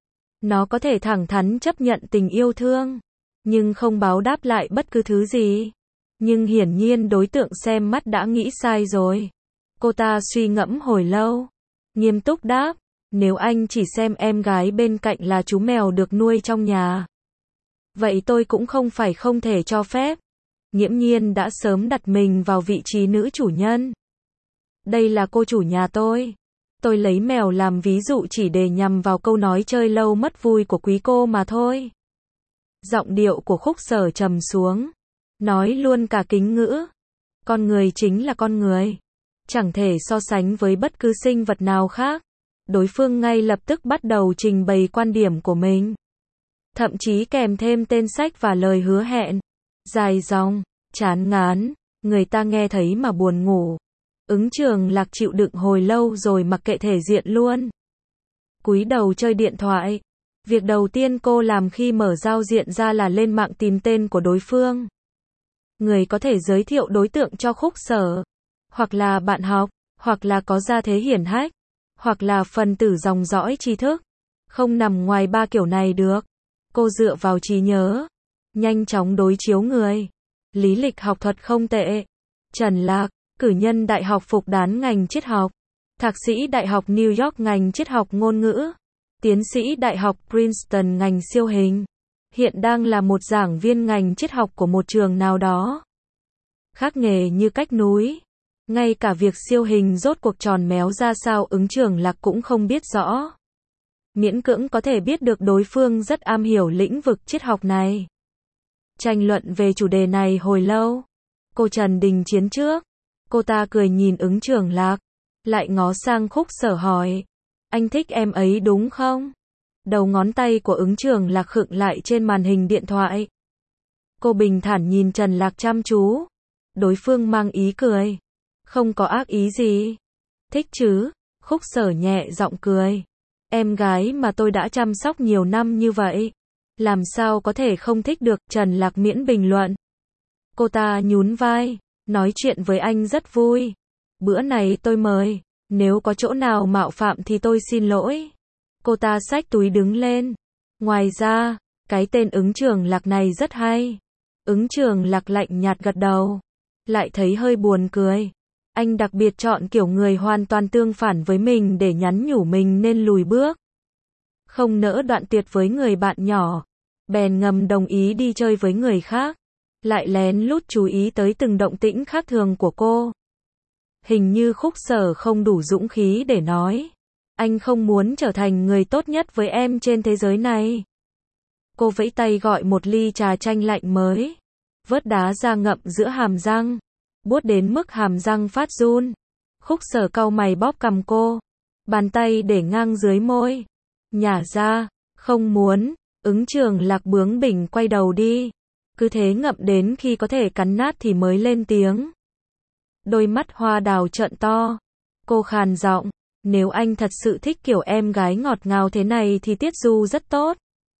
Nó có thể thẳng thắn chấp nhận tình yêu thương, nhưng không báo đáp lại bất cứ thứ gì. Nhưng hiển nhiên đối tượng xem mắt đã nghĩ sai rồi. Cô ta suy ngẫm hồi lâu, nghiêm túc đáp, nếu anh chỉ xem em gái bên cạnh là chú mèo được nuôi trong nhà, vậy tôi cũng không phải không thể cho phép. Nghiễm Nhiên đã sớm đặt mình vào vị trí nữ chủ nhân. Đây là cô chủ nhà tôi. Tôi lấy mèo làm ví dụ chỉ để nhằm vào câu nói chơi lâu mất vui của quý cô mà thôi. Giọng điệu của Khúc Sở trầm xuống. Nói luôn cả kính ngữ. Con người chính là con người. Chẳng thể so sánh với bất cứ sinh vật nào khác. Đối phương ngay lập tức bắt đầu trình bày quan điểm của mình. thậm chí kèm thêm tên sách và lời hứa hẹn. Dài dòng, chán ngán, người ta nghe thấy mà buồn ngủ. Ứng Trường Lạc chịu đựng hồi lâu rồi mặc kệ thể diện luôn. Cúi đầu chơi điện thoại. Việc đầu tiên cô làm khi mở giao diện ra là lên mạng tìm tên của đối phương. Người có thể giới thiệu đối tượng cho Khúc Sở. Hoặc là bạn học, hoặc là có gia thế hiển hách, hoặc là phần tử dòng dõi tri thức. Không nằm ngoài ba kiểu này được. Cô dựa vào trí nhớ, nhanh chóng đối chiếu người. Lý lịch học thuật không tệ. Trần Lạc, cử nhân đại học Phục Đán ngành triết học, thạc sĩ đại học New York ngành triết học ngôn ngữ, tiến sĩ đại học Princeton ngành siêu hình. Hiện đang là một giảng viên ngành triết học của một trường nào đó. Khác nghề như cách núi. Ngay cả việc siêu hình rốt cuộc tròn méo ra sao Ứng Trường Lạc cũng không biết rõ. Miễn cưỡng có thể biết được đối phương rất am hiểu lĩnh vực triết học này. Tranh luận về chủ đề này hồi lâu. Cô Trần đình chiến trước. Cô ta cười nhìn Ứng Trường Lạc, lại ngó sang Khúc Sở hỏi. Anh thích em ấy đúng không? Đầu ngón tay của Ứng Trường Lạc khựng lại trên màn hình điện thoại. Cô bình thản nhìn Trần Lạc chăm chú. Đối phương mang ý cười. Không có ác ý gì. Thích chứ? Khúc Sở nhẹ giọng cười. Em gái mà tôi đã chăm sóc nhiều năm như vậy. Làm sao có thể không thích được, Trần Lạc miễn bình luận. Cô ta nhún vai. Nói chuyện với anh rất vui. Bữa này tôi mời. Nếu có chỗ nào mạo phạm thì tôi xin lỗi. Cô ta xách túi đứng lên. Ngoài ra, cái tên Ứng Trường Lạc này rất hay. Ứng Trường Lạc lạnh nhạt gật đầu. Lại thấy hơi buồn cười. Anh đặc biệt chọn kiểu người hoàn toàn tương phản với mình để nhắn nhủ mình nên lùi bước. Không nỡ đoạn tuyệt với người bạn nhỏ. Bèn ngầm đồng ý đi chơi với người khác. Lại lén lút chú ý tới từng động tĩnh khác thường của cô. Hình như Khúc Sở không đủ dũng khí để nói. Anh không muốn trở thành người tốt nhất với em trên thế giới này. Cô vẫy tay gọi một ly trà chanh lạnh mới. Vớt đá ra ngậm giữa hàm răng. Buốt đến mức hàm răng phát run. Khúc Sở cau mày bóp cằm cô. Bàn tay để ngang dưới môi. Nhả ra, không muốn. Ứng Trường Lạc bướng bỉnh quay đầu đi. Cứ thế ngậm đến khi có thể cắn nát thì mới lên tiếng. Đôi mắt hoa đào trợn to. Cô khàn giọng. Nếu anh thật sự thích kiểu em gái ngọt ngào thế này thì Tiết Du rất tốt.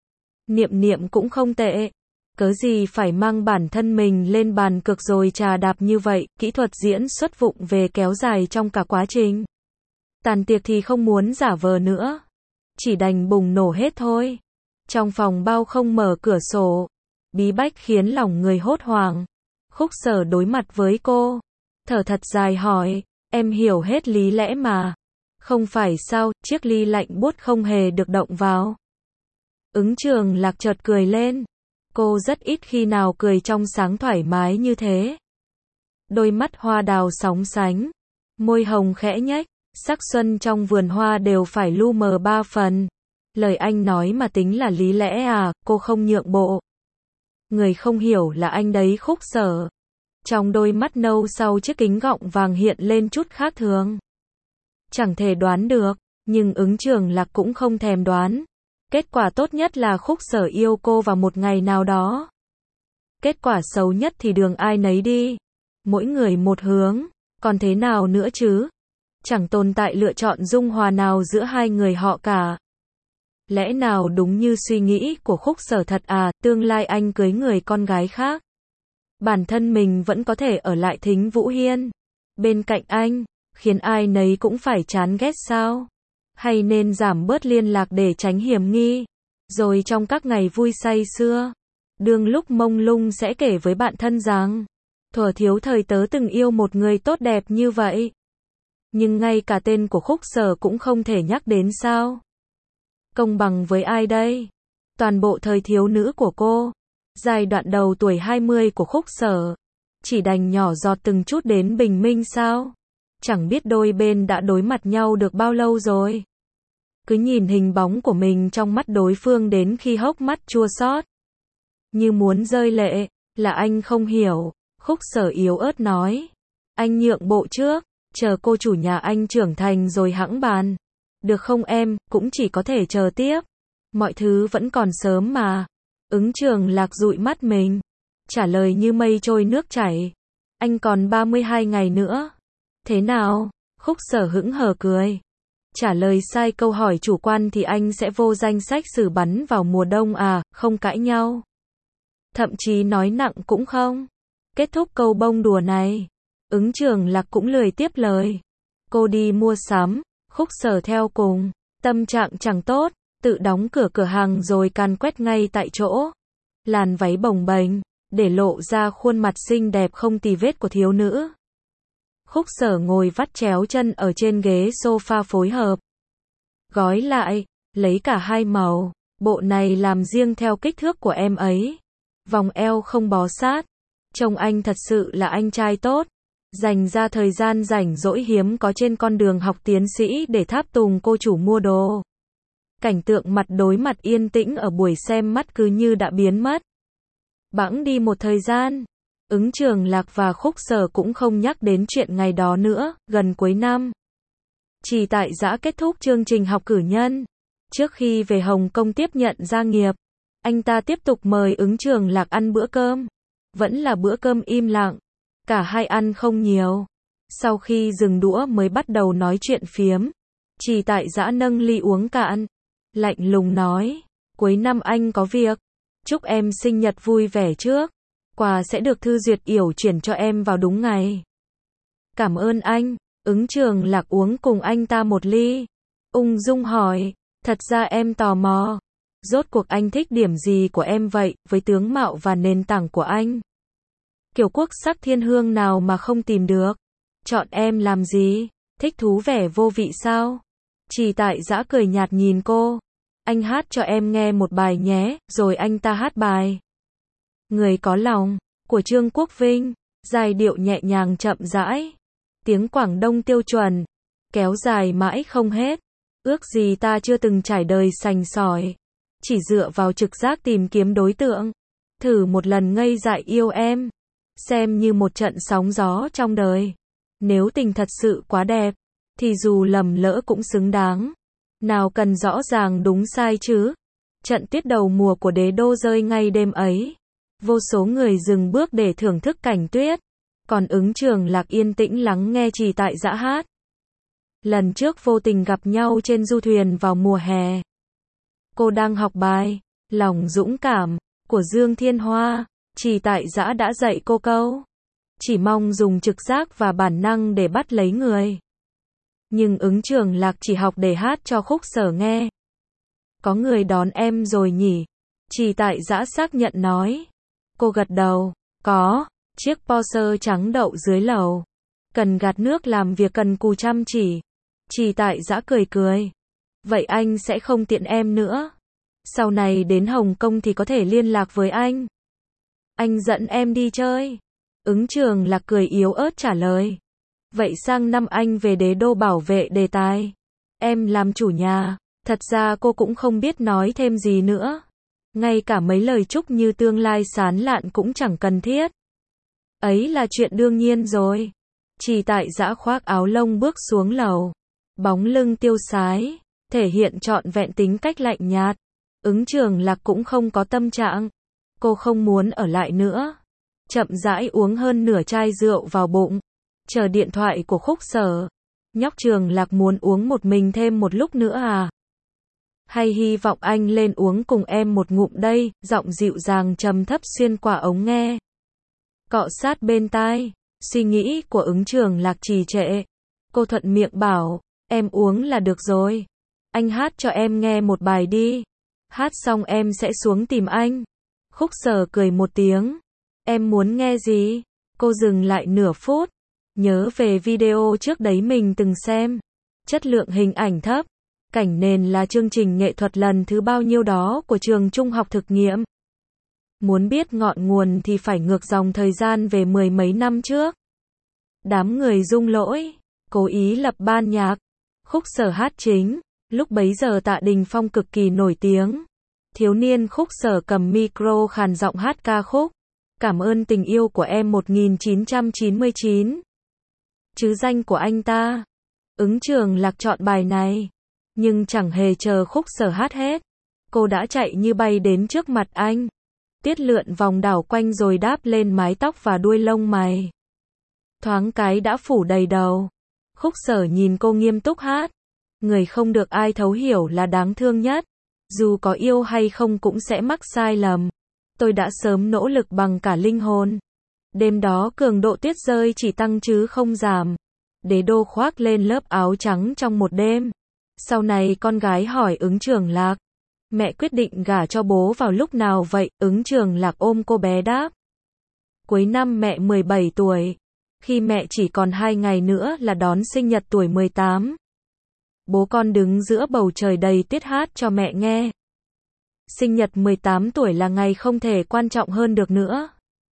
Niệm Niệm cũng không tệ. Cớ gì phải mang bản thân mình lên bàn cược rồi trà đạp như vậy, kỹ thuật diễn xuất vụng về kéo dài trong cả quá trình. Tàn tiệc thì không muốn giả vờ nữa. Chỉ đành bùng nổ hết thôi. Trong phòng bao không mở cửa sổ. Bí bách khiến lòng người hốt hoảng. Khúc Sở đối mặt với cô. Thở thật dài hỏi, em hiểu hết lý lẽ mà. Không phải sao, chiếc ly lạnh buốt không hề được động vào. Ứng Trường Lạc chợt cười lên. Cô rất ít khi nào cười trong sáng thoải mái như thế. Đôi mắt hoa đào sóng sánh. Môi hồng khẽ nhếch. Sắc xuân trong vườn hoa đều phải lu mờ ba phần. Lời anh nói mà tính là lý lẽ à, cô không nhượng bộ. Người không hiểu là anh đấy Khúc Sở. Trong đôi mắt nâu sau chiếc kính gọng vàng hiện lên chút khác thường. Chẳng thể đoán được, nhưng Ứng Trường Lạc cũng không thèm đoán. Kết quả tốt nhất là Khúc Sở yêu cô vào một ngày nào đó. Kết quả xấu nhất thì đường ai nấy đi. Mỗi người một hướng, còn thế nào nữa chứ? Chẳng tồn tại lựa chọn dung hòa nào giữa hai người họ cả. Lẽ nào đúng như suy nghĩ của Khúc Sở thật à, tương lai anh cưới người con gái khác. Bản thân mình vẫn có thể ở lại Thính Vũ Hiên. Bên cạnh anh, khiến ai nấy cũng phải chán ghét sao? Hay nên giảm bớt liên lạc để tránh hiểm nghi? Rồi trong các ngày vui say xưa, đương lúc mông lung sẽ kể với bạn thân rằng, thuở thiếu thời tớ từng yêu một người tốt đẹp như vậy. Nhưng ngay cả tên của Khúc Sở cũng không thể nhắc đến sao? Công bằng với ai đây? Toàn bộ thời thiếu nữ của cô, giai đoạn đầu tuổi 20 của Khúc Sở, chỉ đành nhỏ giọt từng chút đến bình minh sao? Chẳng biết đôi bên đã đối mặt nhau được bao lâu rồi. Cứ nhìn hình bóng của mình trong mắt đối phương đến khi hốc mắt chua xót, như muốn rơi lệ. Là anh không hiểu, Khúc Sở yếu ớt nói. Anh nhượng bộ trước, chờ cô chủ nhà anh trưởng thành rồi hẵng bàn. Được không em, cũng chỉ có thể chờ tiếp. Mọi thứ vẫn còn sớm mà. Ứng Trường Lạc dụi mắt mình. Trả lời như mây trôi nước chảy. Anh còn 32 ngày nữa. Thế nào? Khúc Sở hững hờ cười. Trả lời sai câu hỏi chủ quan thì anh sẽ vô danh sách xử bắn vào mùa đông à, không cãi nhau. Thậm chí nói nặng cũng không. Kết thúc câu bông đùa này. Ứng Trường Lạc cũng lười tiếp lời. Cô đi mua sắm, Khúc Sở theo cùng. Tâm trạng chẳng tốt, tự đóng cửa cửa hàng rồi càn quét ngay tại chỗ. Làn váy bồng bềnh, để lộ ra khuôn mặt xinh đẹp không tì vết của thiếu nữ. Khúc Sở ngồi vắt chéo chân ở trên ghế sofa phối hợp. Gói lại, lấy cả hai màu. Bộ này làm riêng theo kích thước của em ấy. Vòng eo không bó sát. Trông anh thật sự là anh trai tốt. Dành ra thời gian rảnh rỗi hiếm có trên con đường học tiến sĩ để tháp tùng cô chủ mua đồ. Cảnh tượng mặt đối mặt yên tĩnh ở buổi xem mắt cứ như đã biến mất. Bẵng đi một thời gian. Ứng Trường Lạc và Khúc Sở cũng không nhắc đến chuyện ngày đó nữa, gần cuối năm. Chỉ tại Dã kết thúc chương trình học cử nhân. Trước khi về Hồng Kông tiếp nhận gia nghiệp, anh ta tiếp tục mời Ứng Trường Lạc ăn bữa cơm. Vẫn là bữa cơm im lặng. Cả hai ăn không nhiều. Sau khi dừng đũa mới bắt đầu nói chuyện phiếm. Chỉ tại Dã nâng ly uống cạn. Lạnh lùng nói. Cuối năm anh có việc. Chúc em sinh nhật vui vẻ trước. Quà sẽ được thư duyệt yểu chuyển cho em vào đúng ngày. Cảm ơn anh. Ứng Trường Lạc uống cùng anh ta một ly. Ung dung hỏi. Thật ra em tò mò. Rốt cuộc anh thích điểm gì của em vậy, với tướng mạo và nền tảng của anh? Kiểu quốc sắc thiên hương nào mà không tìm được? Chọn em làm gì? Thích thú vẻ vô vị sao? Chỉ tại Dã cười nhạt nhìn cô. Anh hát cho em nghe một bài nhé, rồi anh ta hát bài Người có lòng, của Trương Quốc Vinh. Giai điệu nhẹ nhàng chậm rãi. Tiếng Quảng Đông tiêu chuẩn. Kéo dài mãi không hết. Ước gì ta chưa từng trải đời sành sỏi. Chỉ dựa vào trực giác tìm kiếm đối tượng. Thử một lần ngây dại yêu em. Xem như một trận sóng gió trong đời. Nếu tình thật sự quá đẹp, thì dù lầm lỡ cũng xứng đáng. Nào cần rõ ràng đúng sai chứ. Trận tuyết đầu mùa của đế đô rơi ngay đêm ấy. Vô số người dừng bước để thưởng thức cảnh tuyết. Còn Ứng Trường Lạc yên tĩnh lắng nghe Chỉ tại Dã hát. Lần trước vô tình gặp nhau trên du thuyền vào mùa hè. Cô đang học bài Lòng dũng cảm của Dương Thiên Hoa. Chỉ tại Dã đã dạy cô câu. Chỉ mong dùng trực giác và bản năng để bắt lấy người. Nhưng Ứng Trường Lạc chỉ học để hát cho Khúc Sở nghe. Có người đón em rồi nhỉ? Chỉ tại Dã xác nhận nói. Cô gật đầu. Có. Chiếc Porsche trắng đậu dưới lầu. Cần gạt nước làm việc cần cù chăm chỉ. Chỉ tại Dã cười cười. Vậy anh sẽ không tiện em nữa. Sau này đến Hồng Kông thì có thể liên lạc với anh. Anh dẫn em đi chơi. Ứng Trường Lạc cười yếu ớt trả lời. Vậy sang năm anh về đế đô bảo vệ đề tài. Em làm chủ nhà. Thật ra cô cũng không biết nói thêm gì nữa. Ngay cả mấy lời chúc như tương lai sán lạn cũng chẳng cần thiết. Ấy là chuyện đương nhiên rồi. Chỉ tại Dã khoác áo lông bước xuống lầu. Bóng lưng tiêu sái, thể hiện trọn vẹn tính cách lạnh nhạt. Ứng Trường Lạc cũng không có tâm trạng. Cô không muốn ở lại nữa. Chậm rãi uống hơn nửa chai rượu vào bụng. Chờ điện thoại của Khúc Sở. Nhóc Trường Lạc muốn uống một mình thêm một lúc nữa à? Hay hy vọng anh lên uống cùng em một ngụm đây, giọng dịu dàng trầm thấp xuyên qua ống nghe. Cọ sát bên tai, suy nghĩ của Ứng Trường Lạc trì trệ. Cô thuận miệng bảo, em uống là được rồi. Anh hát cho em nghe một bài đi. Hát xong em sẽ xuống tìm anh. Khúc Sở cười một tiếng. Em muốn nghe gì? Cô dừng lại nửa phút. Nhớ về video trước đấy mình từng xem. Chất lượng hình ảnh thấp. Cảnh nền là chương trình nghệ thuật lần thứ bao nhiêu đó của trường trung học thực nghiệm. Muốn biết ngọn nguồn thì phải ngược dòng thời gian về mười mấy năm trước. Đám người Dung Lỗi cố ý lập ban nhạc. Khúc Sở hát chính. Lúc bấy giờ Tạ Đình Phong cực kỳ nổi tiếng. Thiếu niên Khúc Sở cầm micro khàn giọng hát ca khúc Cảm ơn tình yêu của em 1999. Chứ danh của anh ta. Ứng Trường Lạc chọn bài này. Nhưng chẳng hề chờ Khúc Sở hát hết. Cô đã chạy như bay đến trước mặt anh. Tiết lượn vòng đảo quanh rồi đáp lên mái tóc và đuôi lông mày. Thoáng cái đã phủ đầy đầu. Khúc Sở nhìn cô nghiêm túc hát. Người không được ai thấu hiểu là đáng thương nhất. Dù có yêu hay không cũng sẽ mắc sai lầm. Tôi đã sớm nỗ lực bằng cả linh hồn. Đêm đó cường độ tuyết rơi chỉ tăng chứ không giảm. Đế đô khoác lên lớp áo trắng trong một đêm. Sau này con gái hỏi Ứng Trường Lạc. Mẹ quyết định gả cho bố vào lúc nào vậy? Ứng Trường Lạc ôm cô bé đáp. Cuối năm mẹ 17 tuổi. Khi mẹ chỉ còn 2 ngày nữa là đón sinh nhật tuổi 18. Bố con đứng giữa bầu trời đầy tuyết hát cho mẹ nghe. Sinh nhật 18 tuổi là ngày không thể quan trọng hơn được nữa.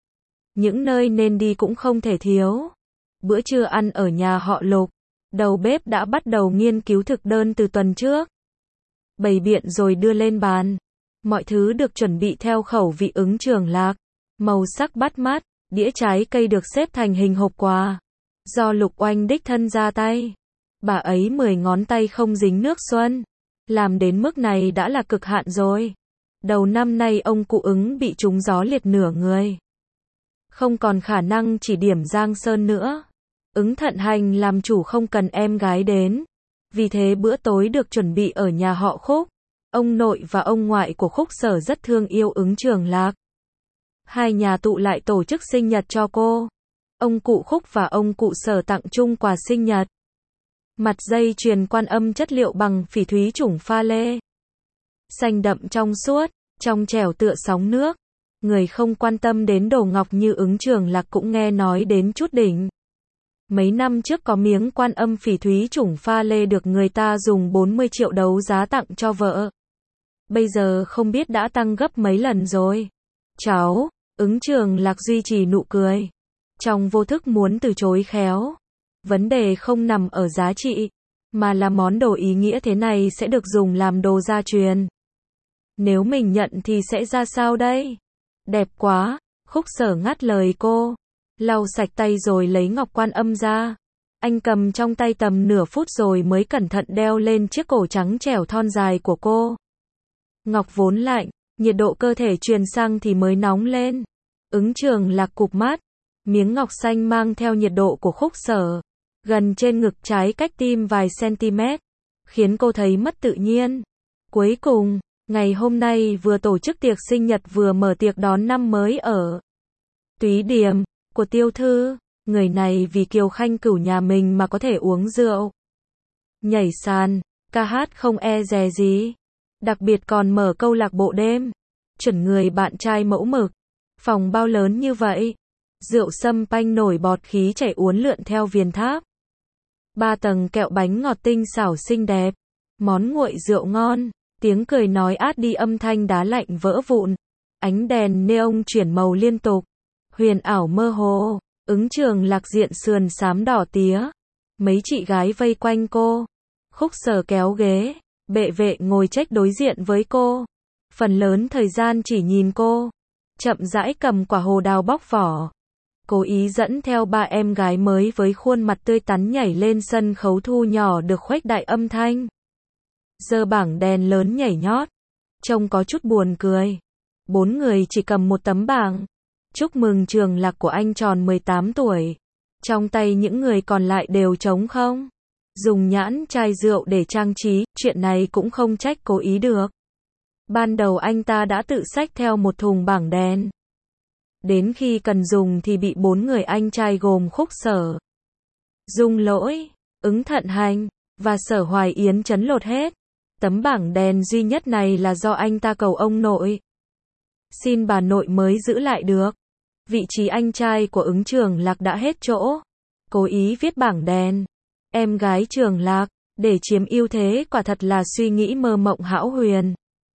Những nơi nên đi cũng không thể thiếu. Bữa trưa ăn ở nhà họ Lục. Đầu bếp đã bắt đầu nghiên cứu thực đơn từ tuần trước. Bày biện rồi đưa lên bàn. Mọi thứ được chuẩn bị theo khẩu vị Ứng Trường Lạc. Màu sắc bắt mắt, đĩa trái cây được xếp thành hình hộp quà. Do Lục Oanh đích thân ra tay. Bà ấy 10 ngón tay không dính nước xuân. Làm đến mức này đã là cực hạn rồi. Đầu năm nay ông cụ Ứng bị trúng gió liệt nửa người. Không còn khả năng chỉ điểm Giang Sơn nữa. Ứng Thận Hành làm chủ không cần em gái đến. Vì thế bữa tối được chuẩn bị ở nhà họ Khúc. Ông nội và ông ngoại của Khúc Sở rất thương yêu Ứng Trường Lạc. Hai nhà tụ lại tổ chức sinh nhật cho cô. Ông cụ Khúc và ông cụ Sở tặng chung quà sinh nhật. Mặt dây chuyền Quan Âm chất liệu bằng phỉ thúy chủng pha lê. Xanh đậm trong suốt, trong trẻo tựa sóng nước. Người không quan tâm đến đồ ngọc như Ứng Trường Lạc cũng nghe nói đến chút đỉnh. Mấy năm trước có miếng Quan Âm phỉ thúy chủng pha lê được người ta dùng 40 triệu đấu giá tặng cho vợ. Bây giờ không biết đã tăng gấp mấy lần rồi. Cháu, Ứng Trường Lạc duy trì nụ cười. Trong vô thức muốn từ chối khéo. Vấn đề không nằm ở giá trị, mà là món đồ ý nghĩa thế này sẽ được dùng làm đồ gia truyền. Nếu mình nhận thì sẽ ra sao đây? Đẹp quá, Khúc Sở ngắt lời cô. Lau sạch tay rồi lấy ngọc Quan Âm ra. Anh cầm trong tay tầm nửa phút rồi mới cẩn thận đeo lên chiếc cổ trắng trẻo thon dài của cô. Ngọc vốn lạnh, nhiệt độ cơ thể truyền sang thì mới nóng lên. Ứng Trường Lạc cụp mắt. Miếng ngọc xanh mang theo nhiệt độ của Khúc Sở. Gần trên ngực trái cách tim vài cm. Khiến cô thấy mất tự nhiên. Cuối cùng, ngày hôm nay vừa tổ chức tiệc sinh nhật vừa mở tiệc đón năm mới ở Túy Điểm của Tiêu Thư. Người này vì Kiều Khanh Cửu nhà mình mà có thể uống rượu, nhảy sàn, ca hát không e dè gì. Đặc biệt còn mở câu lạc bộ đêm. Chuẩn người bạn trai mẫu mực. Phòng bao lớn như vậy. Rượu sâm panh nổi bọt khí chảy uốn lượn theo viền tháp. 3 tầng kẹo bánh ngọt tinh xảo xinh đẹp. Món nguội rượu ngon. Tiếng cười nói át đi âm thanh đá lạnh vỡ vụn. Ánh đèn neon chuyển màu liên tục. Huyền ảo mơ hồ. Ứng Trường Lạc diện sườn xám đỏ tía. Mấy chị gái vây quanh cô. Khúc Sở kéo ghế. Bệ vệ ngồi trách đối diện với cô. Phần lớn thời gian chỉ nhìn cô. Chậm rãi cầm quả hồ đào bóc vỏ. Cố ý dẫn theo 3 em gái mới với khuôn mặt tươi tắn nhảy lên sân khấu thu nhỏ được khuếch đại âm thanh. Giơ bảng đèn lớn nhảy nhót. Trông có chút buồn cười. 4 người chỉ cầm một tấm bảng. Chúc mừng Trường Lạc của anh tròn 18 tuổi. Trong tay những người còn lại đều trống không. Dùng nhãn chai rượu để trang trí, chuyện này cũng không trách cố ý được. Ban đầu anh ta đã tự xách theo một thùng bảng đèn. Đến khi cần dùng thì bị 4 người anh trai gồm Khúc Sở, Dung Lỗi, Ứng Thận Hành và Sở Hoài Yến trấn lột hết. Tấm bảng đèn duy nhất này là do anh ta cầu ông nội. Xin bà nội mới giữ lại được. Vị trí anh trai của Ứng Trường Lạc đã hết chỗ. Cố ý viết bảng đèn. Em gái Trường Lạc, để chiếm ưu thế quả thật là suy nghĩ mơ mộng hão huyền.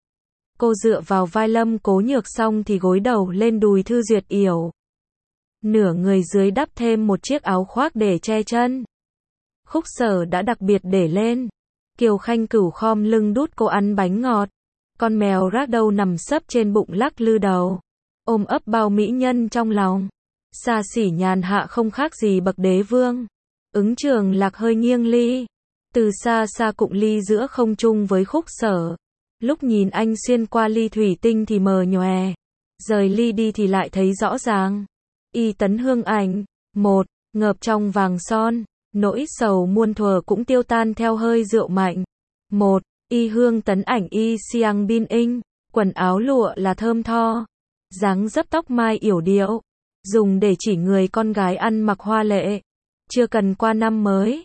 Cô dựa vào vai Lâm Cố Nhược xong thì gối đầu lên đùi Thư Duyệt Yểu. Nửa người dưới đắp thêm một chiếc áo khoác để che chân. Khúc Sở đã đặc biệt để lên. Kiều Khanh Cửu khom lưng đút cô ăn bánh ngọt. Con mèo ragdoll nằm sấp trên bụng lắc lư đầu. Ôm ấp bao mỹ nhân trong lòng. Xa xỉ nhàn hạ không khác gì bậc đế vương. Ứng Trường Lạc hơi nghiêng ly. Từ xa xa cụng ly giữa không trung với Khúc Sở. Lúc nhìn anh xuyên qua ly thủy tinh thì mờ nhòe, rời ly đi thì lại thấy rõ ràng. Y tấn hương ảnh, một, ngợp trong vàng son, nỗi sầu muôn thuở cũng tiêu tan theo hơi rượu mạnh. Một, y hương tấn ảnh y siang bin inh, quần áo lụa là thơm tho, dáng dấp tóc mai yểu điệu, dùng để chỉ người con gái ăn mặc hoa lệ. Chưa cần qua năm mới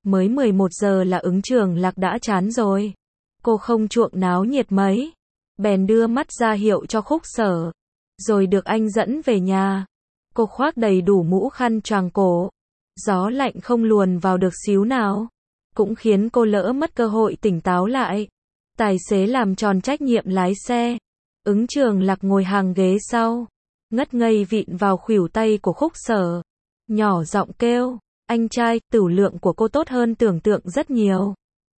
11 giờ là Ứng Trường Lạc đã chán rồi. Cô không chuộng náo nhiệt mấy, bèn đưa mắt ra hiệu cho Khúc Sở, rồi được anh dẫn về nhà. Cô khoác đầy đủ mũ khăn choàng cổ, gió lạnh không luồn vào được xíu nào, cũng khiến cô lỡ mất cơ hội tỉnh táo lại. Tài xế làm tròn trách nhiệm lái xe, Ứng Trường Lạc ngồi hàng ghế sau, ngất ngây vịn vào khuỷu tay của Khúc Sở, nhỏ giọng kêu, anh trai, tửu lượng của cô tốt hơn tưởng tượng rất nhiều.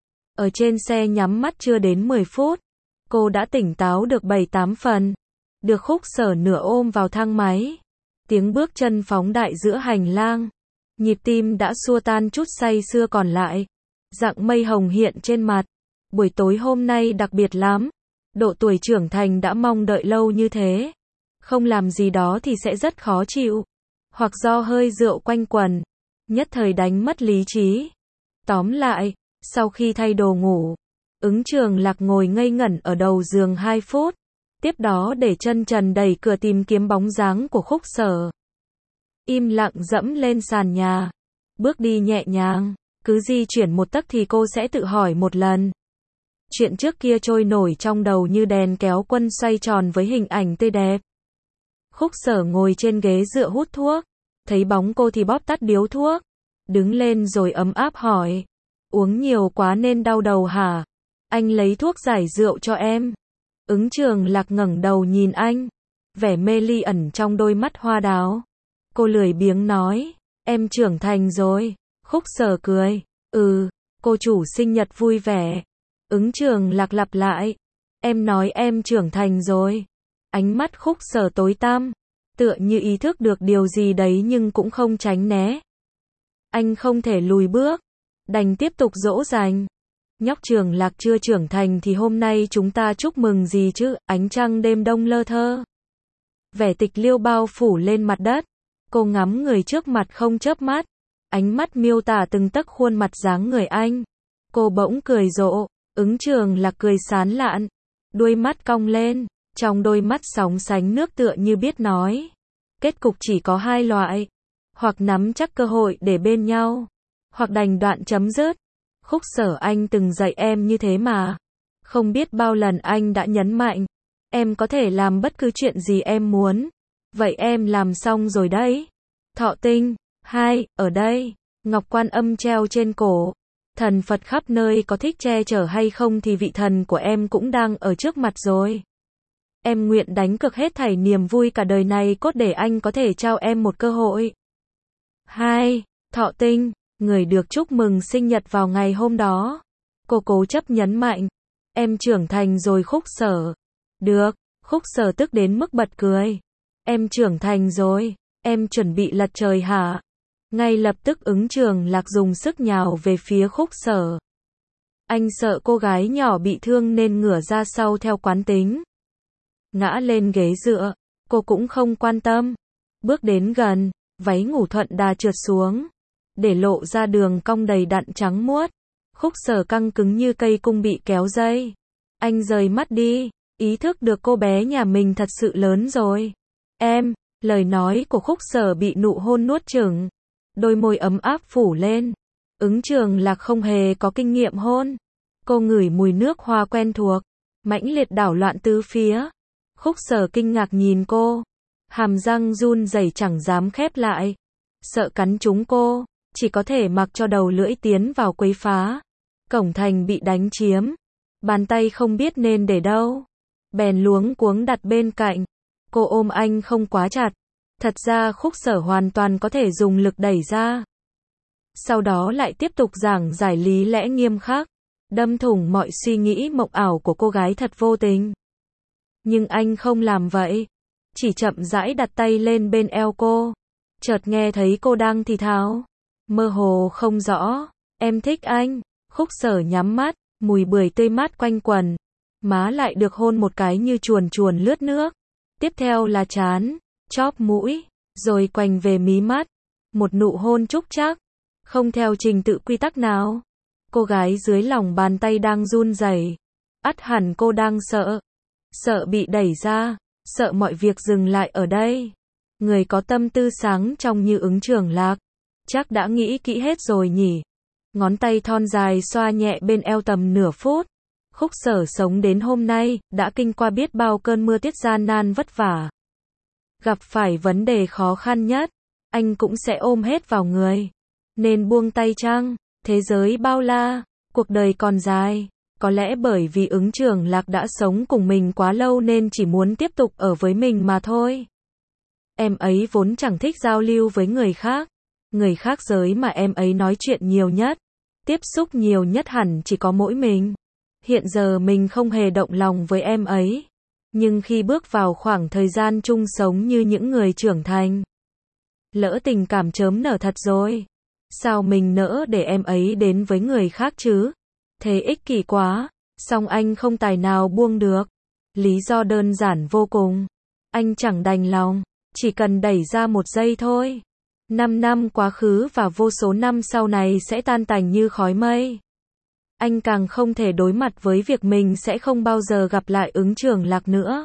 Ở trên xe nhắm mắt chưa đến 10 phút, cô đã tỉnh táo được 7-8 phần, được Khúc Sở nửa ôm vào thang máy. Tiếng bước chân phóng đại giữa hành lang, nhịp tim đã xua tan chút say sưa còn lại. Dạng mây hồng hiện trên mặt. Buổi tối hôm nay đặc biệt lắm. Độ tuổi trưởng thành đã mong đợi lâu như thế. Không làm gì đó thì sẽ rất khó chịu. Hoặc do hơi rượu quanh quẩn, nhất thời đánh mất lý trí. Tóm lại, sau khi thay đồ ngủ, Ứng Trường Lạc ngồi ngây ngẩn ở đầu giường 2 phút. Tiếp đó để chân trần đẩy cửa tìm kiếm bóng dáng của Khúc Sở. Im lặng dẫm lên sàn nhà. Bước đi nhẹ nhàng. Cứ di chuyển một tấc thì cô sẽ tự hỏi một lần. Chuyện trước kia trôi nổi trong đầu như đèn kéo quân xoay tròn với hình ảnh tươi đẹp. Khúc Sở ngồi trên ghế dựa hút thuốc. Thấy bóng cô thì bóp tắt điếu thuốc. Đứng lên rồi ấm áp hỏi. Uống nhiều quá nên đau đầu hả? Anh lấy thuốc giải rượu cho em. Ứng Trường Lạc ngẩng đầu nhìn anh. Vẻ mê ly ẩn trong đôi mắt hoa đào. Cô lười biếng nói. Em trưởng thành rồi. Khúc Sở cười. Cô chủ sinh nhật vui vẻ. Ứng Trường Lạc lặp lại. Em nói em trưởng thành rồi. Ánh mắt Khúc Sở tối tăm, tựa như ý thức được điều gì đấy nhưng cũng không tránh né. Anh không thể lùi bước, đành tiếp tục dỗ dành. Nhóc Trường Lạc chưa trưởng thành thì hôm nay chúng ta chúc mừng gì chứ? Ánh trăng đêm đông lơ thơ, vẻ tịch liêu bao phủ lên mặt đất. Cô ngắm người trước mặt không chớp mắt, ánh mắt miêu tả từng tấc khuôn mặt dáng người anh. Cô bỗng cười rộ. Ứng Trường Lạc cười sán lạn, đuôi mắt cong lên, trong đôi mắt sóng sánh nước tựa như biết nói. Kết cục chỉ có hai loại, hoặc nắm chắc cơ hội để bên nhau, hoặc đành đoạn chấm dứt. Khúc Sở, anh từng dạy em như thế mà. Không biết bao lần anh đã nhấn mạnh, em có thể làm bất cứ chuyện gì em muốn. Vậy em làm xong rồi đấy. Thọ tinh 2, ở đây, ngọc quan âm treo trên cổ. Thần Phật khắp nơi có thích che chở hay không thì vị thần của em cũng đang ở trước mặt rồi. Em nguyện đánh cược hết thảy niềm vui cả đời này cốt để anh có thể trao em một cơ hội. 2. Thọ tinh, người được chúc mừng sinh nhật vào ngày hôm đó. Cô cố chấp nhấn mạnh. Em trưởng thành rồi Khúc Sở. Được, Khúc Sở tức đến mức bật cười. Em trưởng thành rồi, em chuẩn bị lật trời hả? Ngay lập tức Ứng Trường Lạc dùng sức nhào về phía Khúc Sở. Anh sợ cô gái nhỏ bị thương nên ngửa ra sau theo quán tính. Ngã lên ghế dựa, cô cũng không quan tâm. Bước đến gần, váy ngủ thuận đà trượt xuống, để lộ ra đường cong đầy đặn trắng muốt. Khúc Sở căng cứng như cây cung bị kéo dây. Anh rời mắt đi, ý thức được cô bé nhà mình thật sự lớn rồi. Em, lời nói của Khúc Sở bị nụ hôn nuốt chửng. Đôi môi ấm áp phủ lên. Ứng Trường Lạc không hề có kinh nghiệm hôn. Cô ngửi mùi nước hoa quen thuộc, mãnh liệt đảo loạn tứ phía. Khúc Sở kinh ngạc nhìn cô, hàm răng run rẩy chẳng dám khép lại, sợ cắn trúng cô, chỉ có thể mặc cho đầu lưỡi tiến vào quấy phá. Cổng thành bị đánh chiếm, bàn tay không biết nên để đâu, bèn luống cuống đặt bên cạnh. Cô ôm anh không quá chặt. Thật ra Khúc Sở hoàn toàn có thể dùng lực đẩy ra. Sau đó lại tiếp tục giảng giải lý lẽ nghiêm khắc, đâm thủng mọi suy nghĩ mộng ảo của cô gái thật vô tình. Nhưng anh không làm vậy, chỉ chậm rãi đặt tay lên bên eo cô. Chợt nghe thấy cô đang thì thào, mơ hồ không rõ, em thích anh. Khúc Sở nhắm mắt, mùi bưởi tươi mát quanh quẩn. má lại được hôn một cái như chuồn chuồn lướt nước. Tiếp theo là trán, chóp mũi, rồi quành về mí mắt. Một nụ hôn trúc trắc, không theo trình tự quy tắc nào. Cô gái dưới lòng bàn tay đang run rẩy. Ắt hẳn cô đang sợ. Sợ bị đẩy ra, sợ mọi việc dừng lại ở đây. Người có tâm tư sáng trong như Ứng Trường Lạc, chắc đã nghĩ kỹ hết rồi nhỉ. Ngón tay thon dài xoa nhẹ bên eo tầm nửa phút. Khúc Sở sống đến hôm nay, đã kinh qua biết bao cơn mưa tiết gian nan vất vả. Gặp phải vấn đề khó khăn nhất, anh cũng sẽ ôm hết vào người. Nên buông tay chăng? Thế giới bao la, cuộc đời còn dài. Có lẽ bởi vì Ứng Trường Lạc đã sống cùng mình quá lâu nên chỉ muốn tiếp tục ở với mình mà thôi. Em ấy vốn chẳng thích giao lưu với người khác. Người khác giới mà em ấy nói chuyện nhiều nhất, tiếp xúc nhiều nhất hẳn chỉ có mỗi mình. Hiện giờ mình không hề động lòng với em ấy. Nhưng khi bước vào khoảng thời gian chung sống như những người trưởng thành, lỡ tình cảm chớm nở thật rồi. Sao mình nỡ để em ấy đến với người khác chứ? Thế ích kỷ quá. Song anh không tài nào buông được. Lý do đơn giản vô cùng. Anh chẳng đành lòng. Chỉ cần đẩy ra một giây thôi. 5 năm quá khứ và vô số năm sau này sẽ tan tành như khói mây. Anh càng không thể đối mặt với việc mình sẽ không bao giờ gặp lại Ứng Trường Lạc nữa.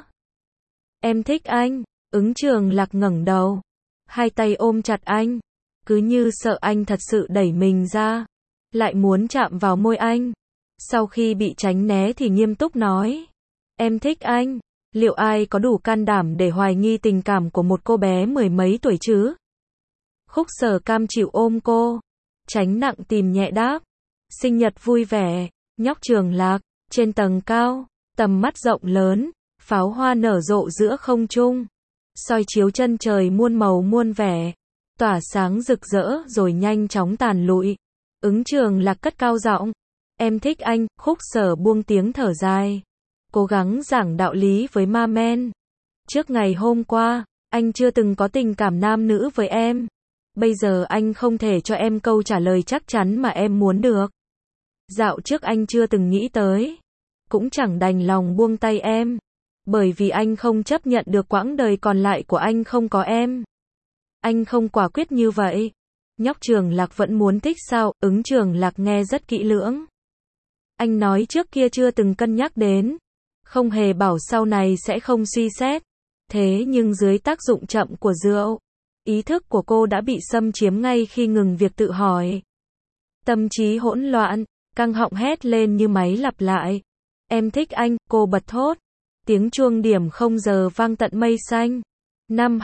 Em thích anh. Ứng Trường Lạc ngẩng đầu. Hai tay ôm chặt anh. Cứ như sợ anh thật sự đẩy mình ra. Lại muốn chạm vào môi anh. Sau khi bị tránh né thì nghiêm túc nói. Em thích anh. Liệu ai có đủ can đảm để hoài nghi tình cảm của một cô bé mười mấy tuổi chứ? Khúc Sở cam chịu ôm cô. Tránh nặng tìm nhẹ đáp. Sinh nhật vui vẻ. Nhóc Trường Lạc. Trên tầng cao. Tầm mắt rộng lớn. Pháo hoa nở rộ giữa không trung. Soi chiếu chân trời muôn màu muôn vẻ. Tỏa sáng rực rỡ rồi nhanh chóng tàn lụi. Ứng Trường Lạc cất cao giọng. Em thích anh. Khúc Sở buông tiếng thở dài. Cố gắng giảng đạo lý với ma men. Trước ngày hôm qua, anh chưa từng có tình cảm nam nữ với em. Bây giờ anh không thể cho em câu trả lời chắc chắn mà em muốn được. Dạo trước anh chưa từng nghĩ tới. Cũng chẳng đành lòng buông tay em. Bởi vì anh không chấp nhận được quãng đời còn lại của anh không có em. Anh không quả quyết như vậy. Nhóc Trường Lạc vẫn muốn thích sao? Ứng Trường Lạc nghe rất kỹ lưỡng. Anh nói trước kia chưa từng cân nhắc đến. Không hề bảo sau này sẽ không suy xét. Thế nhưng dưới tác dụng chậm của rượu, ý thức của cô đã bị xâm chiếm ngay khi ngừng việc tự hỏi. Tâm trí hỗn loạn, căng họng hét lên như máy lặp lại. Em thích anh, cô bật thốt. Tiếng chuông điểm 0 giờ vang tận mây xanh. Năm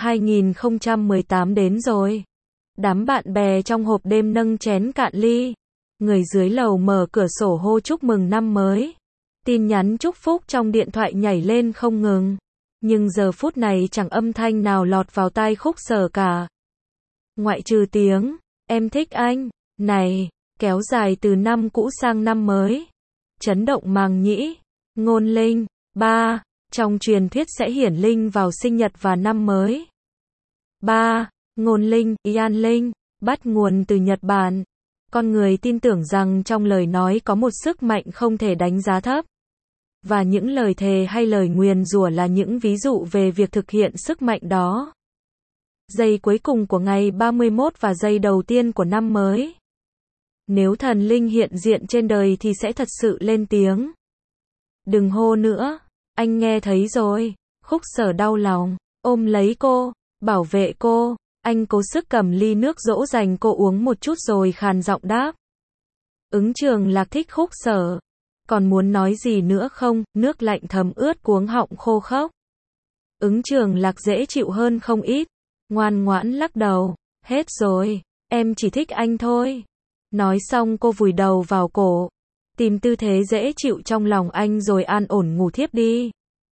2018 đến rồi. Đám bạn bè trong hộp đêm nâng chén cạn ly. Người dưới lầu mở cửa sổ hô chúc mừng năm mới. Tin nhắn chúc phúc trong điện thoại nhảy lên không ngừng. Nhưng giờ phút này chẳng âm thanh nào lọt vào tai Khúc Sở cả. Ngoại trừ tiếng, em thích anh, này, kéo dài từ năm cũ sang năm mới. Chấn động màng nhĩ, ngôn linh, ba, trong truyền thuyết sẽ hiển linh vào sinh nhật và năm mới. Ba, ngôn linh, Yan Linh, bắt nguồn từ Nhật Bản. Con người tin tưởng rằng trong lời nói có một sức mạnh không thể đánh giá thấp. Và những lời thề hay lời nguyền rủa là những ví dụ về việc thực hiện sức mạnh đó. Giây cuối cùng của ngày 31 và giây đầu tiên của năm mới. Nếu thần linh hiện diện trên đời thì sẽ thật sự lên tiếng. Đừng hô nữa, anh nghe thấy rồi. Khúc Sở đau lòng, ôm lấy cô, bảo vệ cô. Anh cố sức cầm ly nước dỗ dành cô uống một chút rồi khàn giọng đáp. Ứng Trường Lạc thích Khúc Sở. Còn muốn nói gì nữa không? Nước lạnh thấm ướt cuống họng khô khốc. Ứng Trường Lạc dễ chịu hơn không ít. Ngoan ngoãn lắc đầu. Hết rồi, em chỉ thích anh thôi. Nói xong cô vùi đầu vào cổ. Tìm tư thế dễ chịu trong lòng anh rồi an ổn ngủ thiếp đi.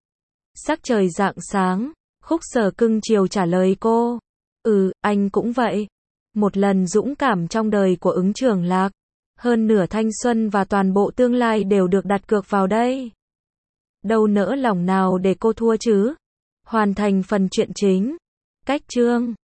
Sắc trời rạng sáng. Khúc Sở cưng chiều trả lời cô. Anh cũng vậy. Một lần dũng cảm trong đời của Ứng Trường Lạc. Hơn nửa thanh xuân và toàn bộ tương lai đều được đặt cược vào đây. Đâu nỡ lòng nào để cô thua chứ. Hoàn thành phần chuyện chính. Cách chương